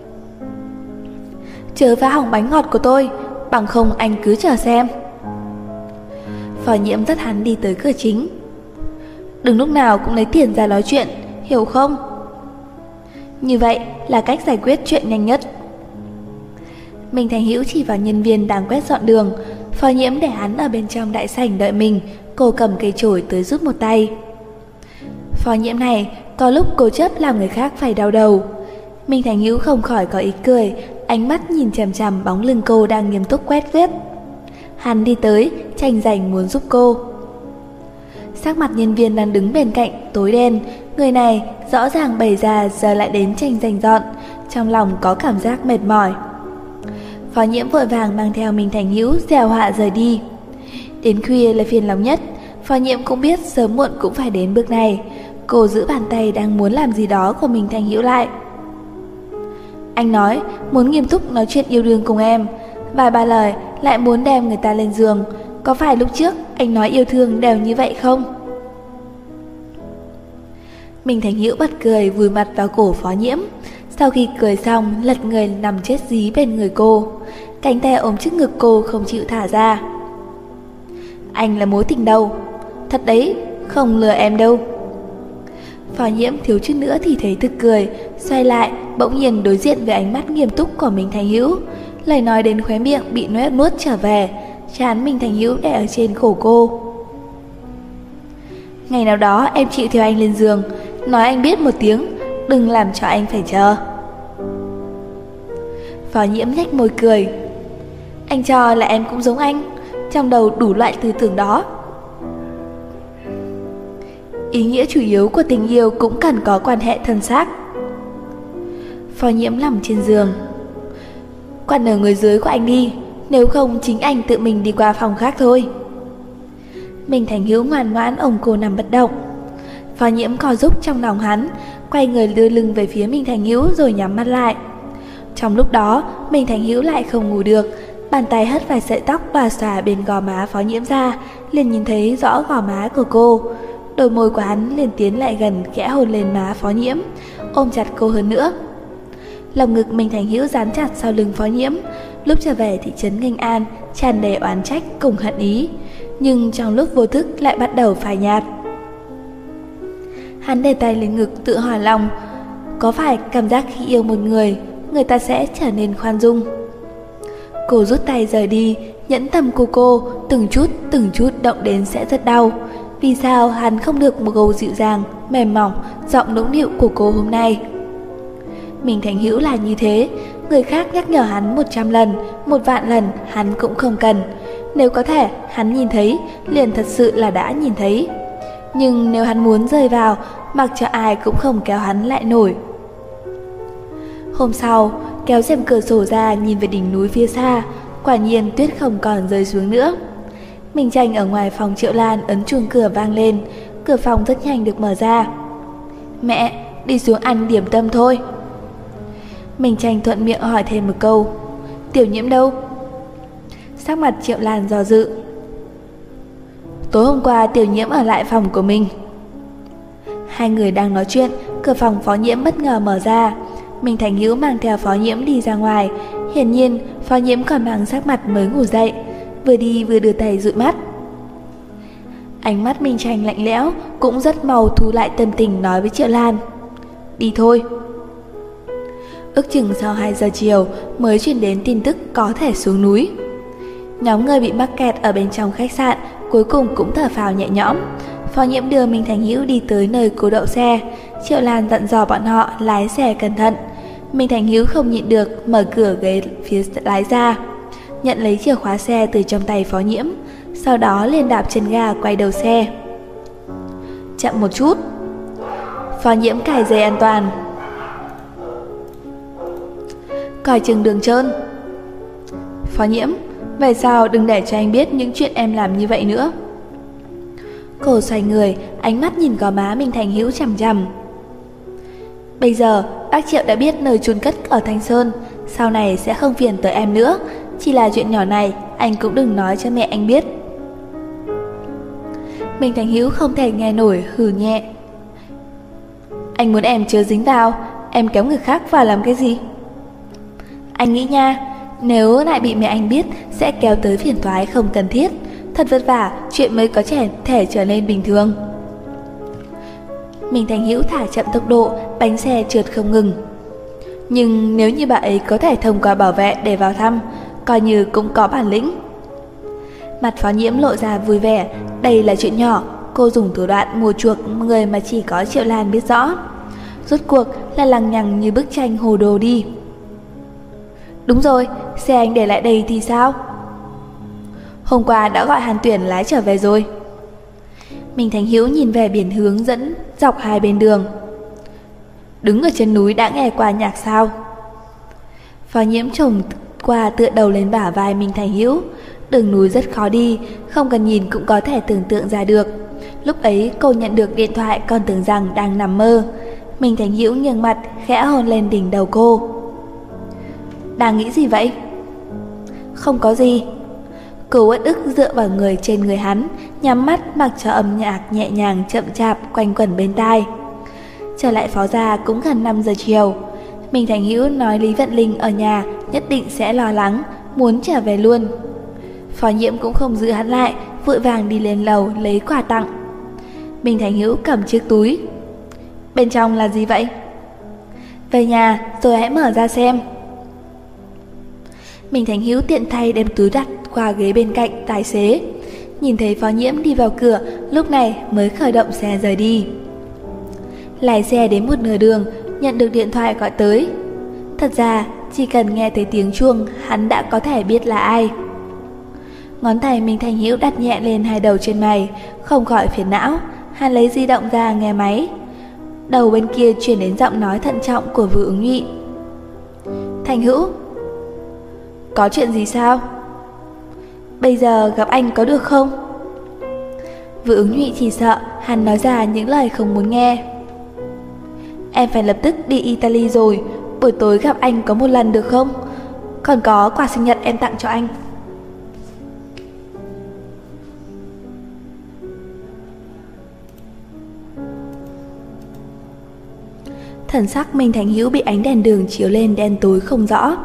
Chớ phá hỏng bánh ngọt của tôi, bằng không anh cứ chờ xem. Phó Nhiễm dắt hắn đi tới cửa chính. Đừng lúc nào cũng lấy tiền ra nói chuyện, hiểu không? Như vậy là cách giải quyết chuyện nhanh nhất. Minh Thành Hữu chỉ vào nhân viên đang quét dọn đường. Phó Nhiễm để hắn ở bên trong đại sảnh đợi mình. Cô cầm cây chổi tới giúp một tay. Phó Nhiễm này có lúc cố chấp làm người khác phải đau đầu. Minh Thành Hữu không khỏi có ý cười, ánh mắt nhìn chằm chằm bóng lưng cô đang nghiêm túc quét viết. Hắn đi tới, tranh giành muốn giúp cô. Sắc mặt nhân viên đang đứng bên cạnh tối đen. Người này rõ ràng bày ra giờ lại đến tranh giành dọn, trong lòng có cảm giác mệt mỏi. Phó Nhiễm vội vàng mang theo Minh Thành Hữu gieo họa rời đi. Đến khuya là phiền lòng nhất. Phó Nhiễm cũng biết sớm muộn cũng phải đến bước này. Cô giữ bàn tay đang muốn làm gì đó của Minh Thành Hữu lại. Anh nói muốn nghiêm túc nói chuyện yêu đương cùng em, vài ba lời lại muốn đem người ta lên giường. Có phải lúc trước anh nói yêu thương đều như vậy không? Minh Thành Hữu bật cười vùi mặt vào cổ Phó Nhiễm. Sau khi cười xong, lật người nằm chết dí bên người cô, cánh tay ôm trước ngực cô không chịu thả ra. Anh là mối tình đầu, thật đấy, không lừa em đâu. Phó Nhiễm thiếu chút nữa thì thấy tức cười, xoay lại, bỗng nhiên đối diện với ánh mắt nghiêm túc của Minh Thành Hữu. Lời nói đến khóe miệng bị nuốt trở về, trán Minh Thành Hữu đè ở trên cổ cô. Ngày nào đó em chịu theo anh lên giường, nói anh biết một tiếng, đừng làm cho anh phải chờ. Phó Nhiễm nhếch môi cười. Anh cho là em cũng giống anh, trong đầu đủ loại tư tưởng đó. Ý nghĩa chủ yếu của tình yêu cũng cần có quan hệ thân xác. Phó Nhiễm nằm trên giường. Quan ở người dưới của anh đi, nếu không chính anh tự mình đi qua phòng khác thôi. Minh Thành Hữu ngoan ngoãn ôm cô nằm bất động. Phó Nhiễm co giúp trong lòng hắn, quay người đưa lưng về phía Minh Thành Hữu rồi nhắm mắt lại. Trong lúc đó, Minh Thành Hữu lại không ngủ được, bàn tay hất vài sợi tóc tỏa xòa bên gò má Phó Nhiễm ra, liền nhìn thấy rõ gò má của cô. Đôi môi của hắn liền tiến lại gần, khẽ hôn lên má Phó Nhiễm, ôm chặt cô hơn nữa. Lòng ngực Minh Thành Hữu dán chặt sau lưng Phó Nhiễm. Lúc trở về thị trấn Nghênh An, tràn đầy oán trách cùng hận ý, nhưng trong lúc vô thức lại bắt đầu phai nhạt. Hắn để tay lên ngực tự hỏi lòng, có phải cảm giác khi yêu một người ta sẽ trở nên khoan dung? Cô rút tay rời đi, nhẫn tâm của cô từng chút động đến sẽ rất đau. Vì sao hắn không được một câu dịu dàng, mềm mỏng, giọng nũng nịu của cô hôm nay? Minh Thành Hữu là như thế, người khác nhắc nhở hắn 100 lần, 1.000 lần hắn cũng không cần. Nếu có thể hắn nhìn thấy, liền thật sự là đã nhìn thấy. Nhưng nếu hắn muốn rơi vào, mặc cho ai cũng không kéo hắn lại nổi. Hôm sau, kéo rèm cửa sổ ra nhìn về đỉnh núi phía xa, quả nhiên tuyết không còn rơi xuống nữa. Minh Tranh ở ngoài phòng Triệu Lan ấn chuông cửa vang lên, cửa phòng rất nhanh được mở ra. Mẹ, đi xuống ăn điểm tâm thôi. Minh Tranh thuận miệng hỏi thêm một câu, Tiểu Nhiễm đâu? Sắc mặt Triệu Lan do dự. Tối hôm qua Tiểu Nhiễm ở lại phòng của mình. Hai người đang nói chuyện, cửa phòng Phó Nhiễm bất ngờ mở ra. Minh Thành Hữu mang theo Phó Nhiễm đi ra ngoài. Hiển nhiên Phó Nhiễm còn mang sắc mặt mới ngủ dậy, vừa đi vừa đưa tay dụi mắt. Ánh mắt Minh Tranh lạnh lẽo, cũng rất mau thu lại tâm tình nói với Triệu Lan, đi thôi. Ước chừng sau 2 giờ chiều mới truyền đến tin tức có thể xuống núi. Nhóm người bị mắc kẹt ở bên trong khách sạn cuối cùng cũng thở phào nhẹ nhõm. Phó Nhiễm đưa Minh Thành Hữu đi tới nơi cố đậu xe. Triệu Lan dặn dò bọn họ lái xe cẩn thận. Minh Thành Hữu không nhịn được, mở cửa ghế phía lái ra, nhận lấy chìa khóa xe từ trong tay Phó Nhiễm, sau đó liền đạp chân ga quay đầu xe. Chậm một chút. Phó Nhiễm cài dây an toàn. coi chừng đường trơn. Phó Nhiễm, về sau đừng để cho anh biết những chuyện em làm như vậy nữa. Cô xoay người, ánh mắt nhìn gò má Minh Thành Hữu chằm chằm. Bây giờ bác Triệu đã biết nơi chôn cất ở Thanh Sơn, sau này sẽ không phiền tới em nữa. Chỉ là chuyện nhỏ này anh cũng đừng nói cho mẹ anh biết. Minh Thành Hữu không thể nghe nổi, hừ nhẹ. Anh muốn em chớ dính vào, em kéo người khác vào làm cái gì? Anh nghĩ nha, nếu lại bị mẹ anh biết sẽ kéo tới phiền toái không cần thiết. Thật vất vả chuyện mới có thể trở nên bình thường. Minh Thành Hữu thả chậm tốc độ, bánh xe trượt không ngừng. Nhưng nếu như bà ấy có thể thông qua bảo vệ để vào thăm, coi như cũng có bản lĩnh. Mặt Phó Nhiễm lộ ra vui vẻ. Đây là chuyện nhỏ, cô dùng thủ đoạn mua chuộc người mà chỉ có Triệu Lan biết rõ. Rốt cuộc là lằng nhằng như bức tranh hồ đồ đi. Đúng rồi, xe anh để lại đây thì sao? Hôm qua đã gọi Hàn Tuyển lái trở về rồi. Minh Thành Hữu nhìn về biển hướng dẫn dọc hai bên đường. Đứng ở chân núi đã nghe qua nhạc sao? Phó Nhiễm trồm qua tựa đầu lên bả vai Minh Thành Hữu. Đường núi rất khó đi, không cần nhìn cũng có thể tưởng tượng ra được. Lúc ấy cô nhận được điện thoại còn tưởng rằng đang nằm mơ. Minh Thành Hữu nghiêng mặt khẽ hôn lên đỉnh đầu cô. Đang nghĩ gì vậy? Không có gì. Cô uất ức dựa vào người trên người hắn, nhắm mắt mặc cho âm nhạc nhẹ nhàng chậm chạp quanh quẩn bên tai. Trở lại Phó gia cũng gần 5 giờ chiều. Minh Thành Hữu nói Lý Vận Linh ở nhà nhất định sẽ lo lắng, muốn trở về luôn. Phó Nhiễm cũng không giữ hắn lại, vội vàng đi lên lầu lấy quà tặng. Minh Thành Hữu cầm chiếc túi. Bên trong là gì vậy? Về nhà rồi hãy mở ra xem. Minh Thành Hữu tiện tay đem túi đặt qua ghế bên cạnh tài xế. Nhìn thấy Phó Nhiễm đi vào cửa, lúc này mới khởi động xe rời đi. Lái xe đến một nửa đường, nhận được điện thoại gọi tới. Thật ra chỉ cần nghe thấy tiếng chuông, hắn đã có thể biết là ai. Ngón tay Minh Thành Hữu đặt nhẹ lên hai đầu trên mày, không khỏi phiền não. Hắn lấy di động ra nghe máy. Đầu bên kia truyền đến giọng nói thận trọng của Vưu Ứng Nhụy. Thành Hữu, có chuyện gì sao? Bây giờ gặp anh có được không? Vưu Ứng Nhụy chỉ sợ hắn nói ra những lời không muốn nghe. Em phải lập tức đi Italy rồi, buổi tối gặp anh có một lần được không? Còn có quà sinh nhật em tặng cho anh. Thần sắc Minh Thành Hữu bị ánh đèn đường chiếu lên đen tối không rõ.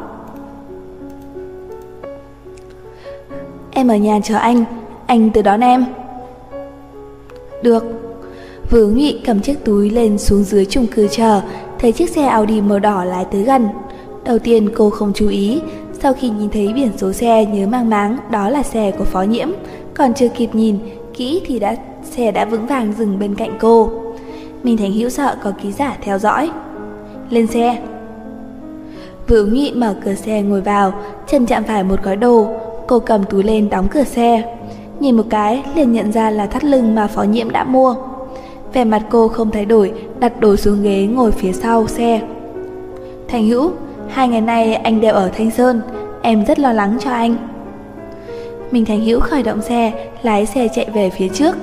Em ở nhà chờ anh tới đón em. Được. Vưu Ứng Nhụy cầm chiếc túi lên xuống dưới chung cư chờ, thấy chiếc xe Audi màu đỏ lái tới gần. Đầu tiên cô không chú ý, sau khi nhìn thấy biển số xe nhớ mang máng đó là xe của Phó Nhiễm, còn chưa kịp nhìn kỹ thì xe đã vững vàng dừng bên cạnh cô. Minh Thành Hữu sợ có ký giả theo dõi. Lên xe. Vưu Ứng Nhụy mở cửa xe ngồi vào, chân chạm phải một gói đồ. Cô cầm túi lên đóng cửa xe, nhìn một cái liền nhận ra là thắt lưng mà Phó Nhiễm đã mua. Vẻ mặt cô không thay đổi, đặt đồ xuống ghế ngồi phía sau xe. Thành Hữu, 2 ngày nay anh đều ở Thanh Sơn, em rất lo lắng cho anh. Minh Thành Hữu khởi động xe, lái xe chạy về phía trước.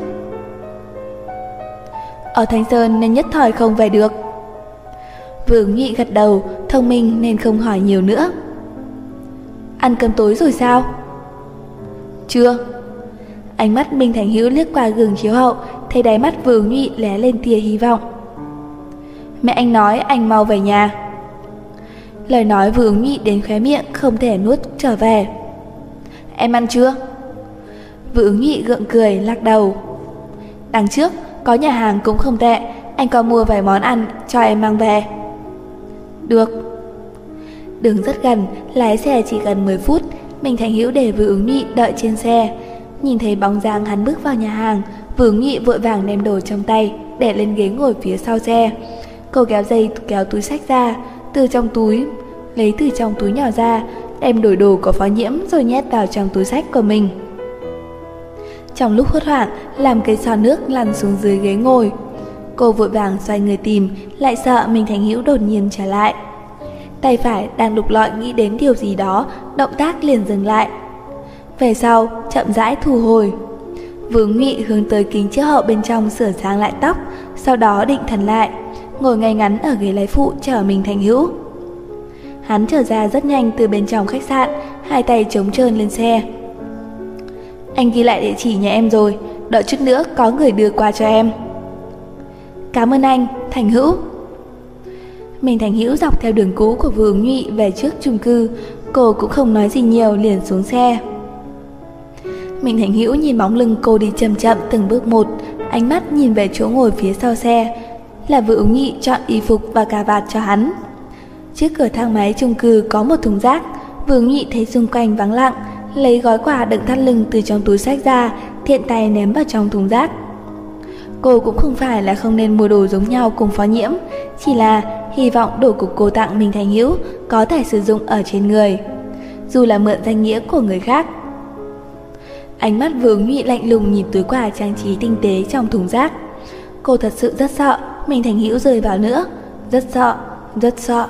Ở Thanh Sơn nên nhất thời không về được. Vưu Ứng Nhụy gật đầu, thông minh nên không hỏi nhiều nữa. Ăn cơm tối rồi sao? Chưa. Ánh mắt Minh Thành Hữu liếc qua gương chiếu hậu, thấy đáy mắt Vưu Ứng Nhụy lóe lên tia hy vọng. Mẹ anh nói anh mau về nhà. Lời nói Vưu Ứng Nhụy đến khóe miệng không thể nuốt trở về. Em ăn chưa? Vưu Ứng Nhụy gượng cười lắc đầu. Đằng trước có nhà hàng cũng không tệ, anh có mua vài món ăn cho em mang về. Được. Đường rất gần, lái xe chỉ gần 10 phút. Minh Thành Hữu để Vưu Ứng Nhụy đợi trên xe. Nhìn thấy bóng dáng hắn bước vào nhà hàng, Vưu Ứng Nhụy vội vàng đem đồ trong tay để lên ghế ngồi phía sau xe. Cô kéo dây kéo túi xách ra, lấy từ trong túi nhỏ ra, đem đổi đồ của Phó Nhiễm rồi nhét vào trong túi xách của mình. Trong lúc hốt hoảng, làm cây xò nước lăn xuống dưới ghế ngồi. Cô vội vàng xoay người tìm, lại sợ Minh Thành Hữu đột nhiên trở lại. tay phải đang lục lọi nghĩ đến điều gì đó, động tác liền dừng lại. Về sau, chậm rãi thu hồi. Vương Nhụy hướng tới kính chiếu hậu bên trong sửa sang lại tóc, sau đó định thần lại, ngồi ngay ngắn ở ghế lái phụ chờ Minh Thành Hữu. Hắn trở ra rất nhanh từ bên trong khách sạn, hai tay trống trơn lên xe. Anh ghi lại địa chỉ nhà em rồi, đợi chút nữa có người đưa qua cho em. Cảm ơn anh, Thành Hữu. Minh Thành Hữu dọc theo đường cũ của Vương Nhụy về trước chung cư, cô cũng không nói gì nhiều liền xuống xe. Minh Thành Hữu nhìn bóng lưng cô đi chậm chậm từng bước một, ánh mắt nhìn về chỗ ngồi phía sau xe, là Vương Nhụy chọn y phục và cà vạt cho hắn. Trước cửa thang máy chung cư có một thùng rác, Vương Nhụy thấy xung quanh vắng lặng, lấy gói quà đựng thắt lưng từ trong túi xách ra, thiện tay ném vào trong thùng rác. Cô cũng không phải là không nên mua đồ giống nhau cùng Phó Nhiễm, chỉ là hy vọng đồ của cô tặng Minh Thành Hữu có thể sử dụng ở trên người, dù là mượn danh nghĩa của người khác. Ánh mắt Vương Nhụy lạnh lùng nhìn túi quà trang trí tinh tế trong thùng rác. Cô thật sự rất sợ Minh Thành Hữu rơi vào nữa, rất sợ, rất sợ.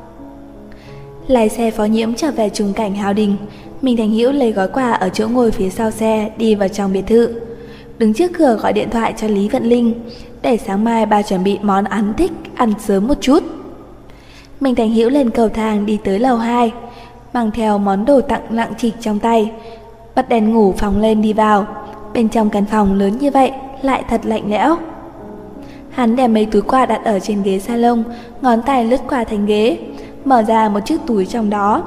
Lái xe Phó Nhiễm trở về trùng cảnh Hào Đình. Minh Thành Hữu lấy gói quà ở chỗ ngồi phía sau xe đi vào trong biệt thự, đứng trước cửa gọi điện thoại cho Lý Vận Linh để sáng mai bà chuẩn bị món ăn thích ăn sớm một chút. Minh Thành Hữu lên cầu thang đi tới lầu 2, mang theo món đồ tặng nặng trịch trong tay, bật đèn ngủ phóng lên đi vào. Bên trong căn phòng lớn như vậy lại thật lạnh lẽo. Hắn đem mấy túi quà đặt ở trên ghế salon, ngón tay lướt qua thành ghế, mở ra một chiếc túi trong đó.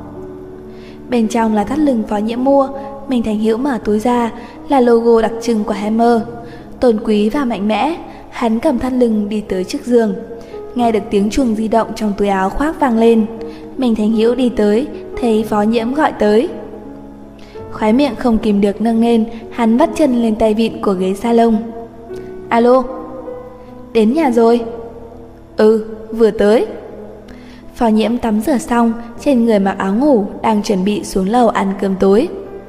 Bên trong là thắt lưng Phó Nhiễm mua. Minh Thành Hữu mở túi ra, là logo đặc trưng của Hammer, tôn quý và mạnh mẽ. Hắn cầm thắt lưng đi tới trước giường, nghe được tiếng chuông di động trong túi áo khoác vang lên. Minh Thành Hữu đi tới, thấy Phó Nhiễm gọi tới. Khóe miệng không kìm được nâng lên, hắn vắt chân lên tay vịn của ghế salon. Alo, đến nhà rồi? Ừ, vừa tới. Phó Nhiễm tắm rửa xong, trên người mặc áo ngủ, đang chuẩn bị xuống lầu ăn cơm tối.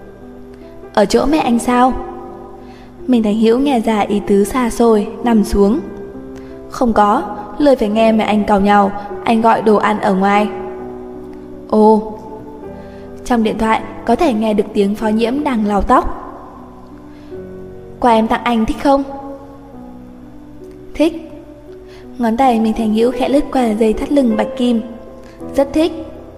Ở chỗ mẹ anh sao? Minh Thành Hữu nghe ra ý tứ xa xôi, nằm xuống. Không có, lười phải nghe mẹ anh càu nhàu, anh gọi đồ ăn ở ngoài. Ồ. Trong điện thoại có thể nghe được tiếng Phó Nhiễm đang lau tóc. Quà em tặng anh thích không? Thích. Ngón tay Minh Thành Hữu khẽ lướt qua dây thắt lưng bạch kim. Rất thích.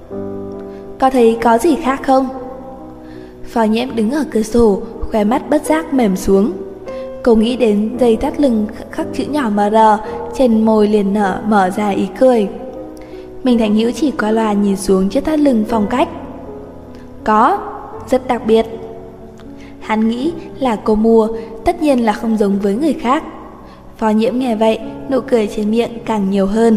Có thấy có gì khác không? Phó Nhiễm đứng ở cửa sổ, khóe mắt bất giác mềm xuống. Cô nghĩ đến dây thắt lưng khắc chữ nhỏ MR, trên môi liền mở ra ý cười. Minh Thành Hữu chỉ qua loa nhìn xuống chiếc thắt lưng phong cách. Có, rất đặc biệt. Hắn nghĩ là cô mua, tất nhiên là không giống với người khác. Phó Nhiễm nghe vậy, nụ cười trên miệng càng nhiều hơn.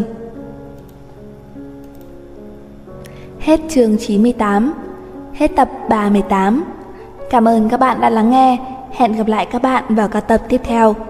Hết chương 98. Hết tập 38. Cảm ơn các bạn đã lắng nghe. Hẹn gặp lại các bạn vào các tập tiếp theo.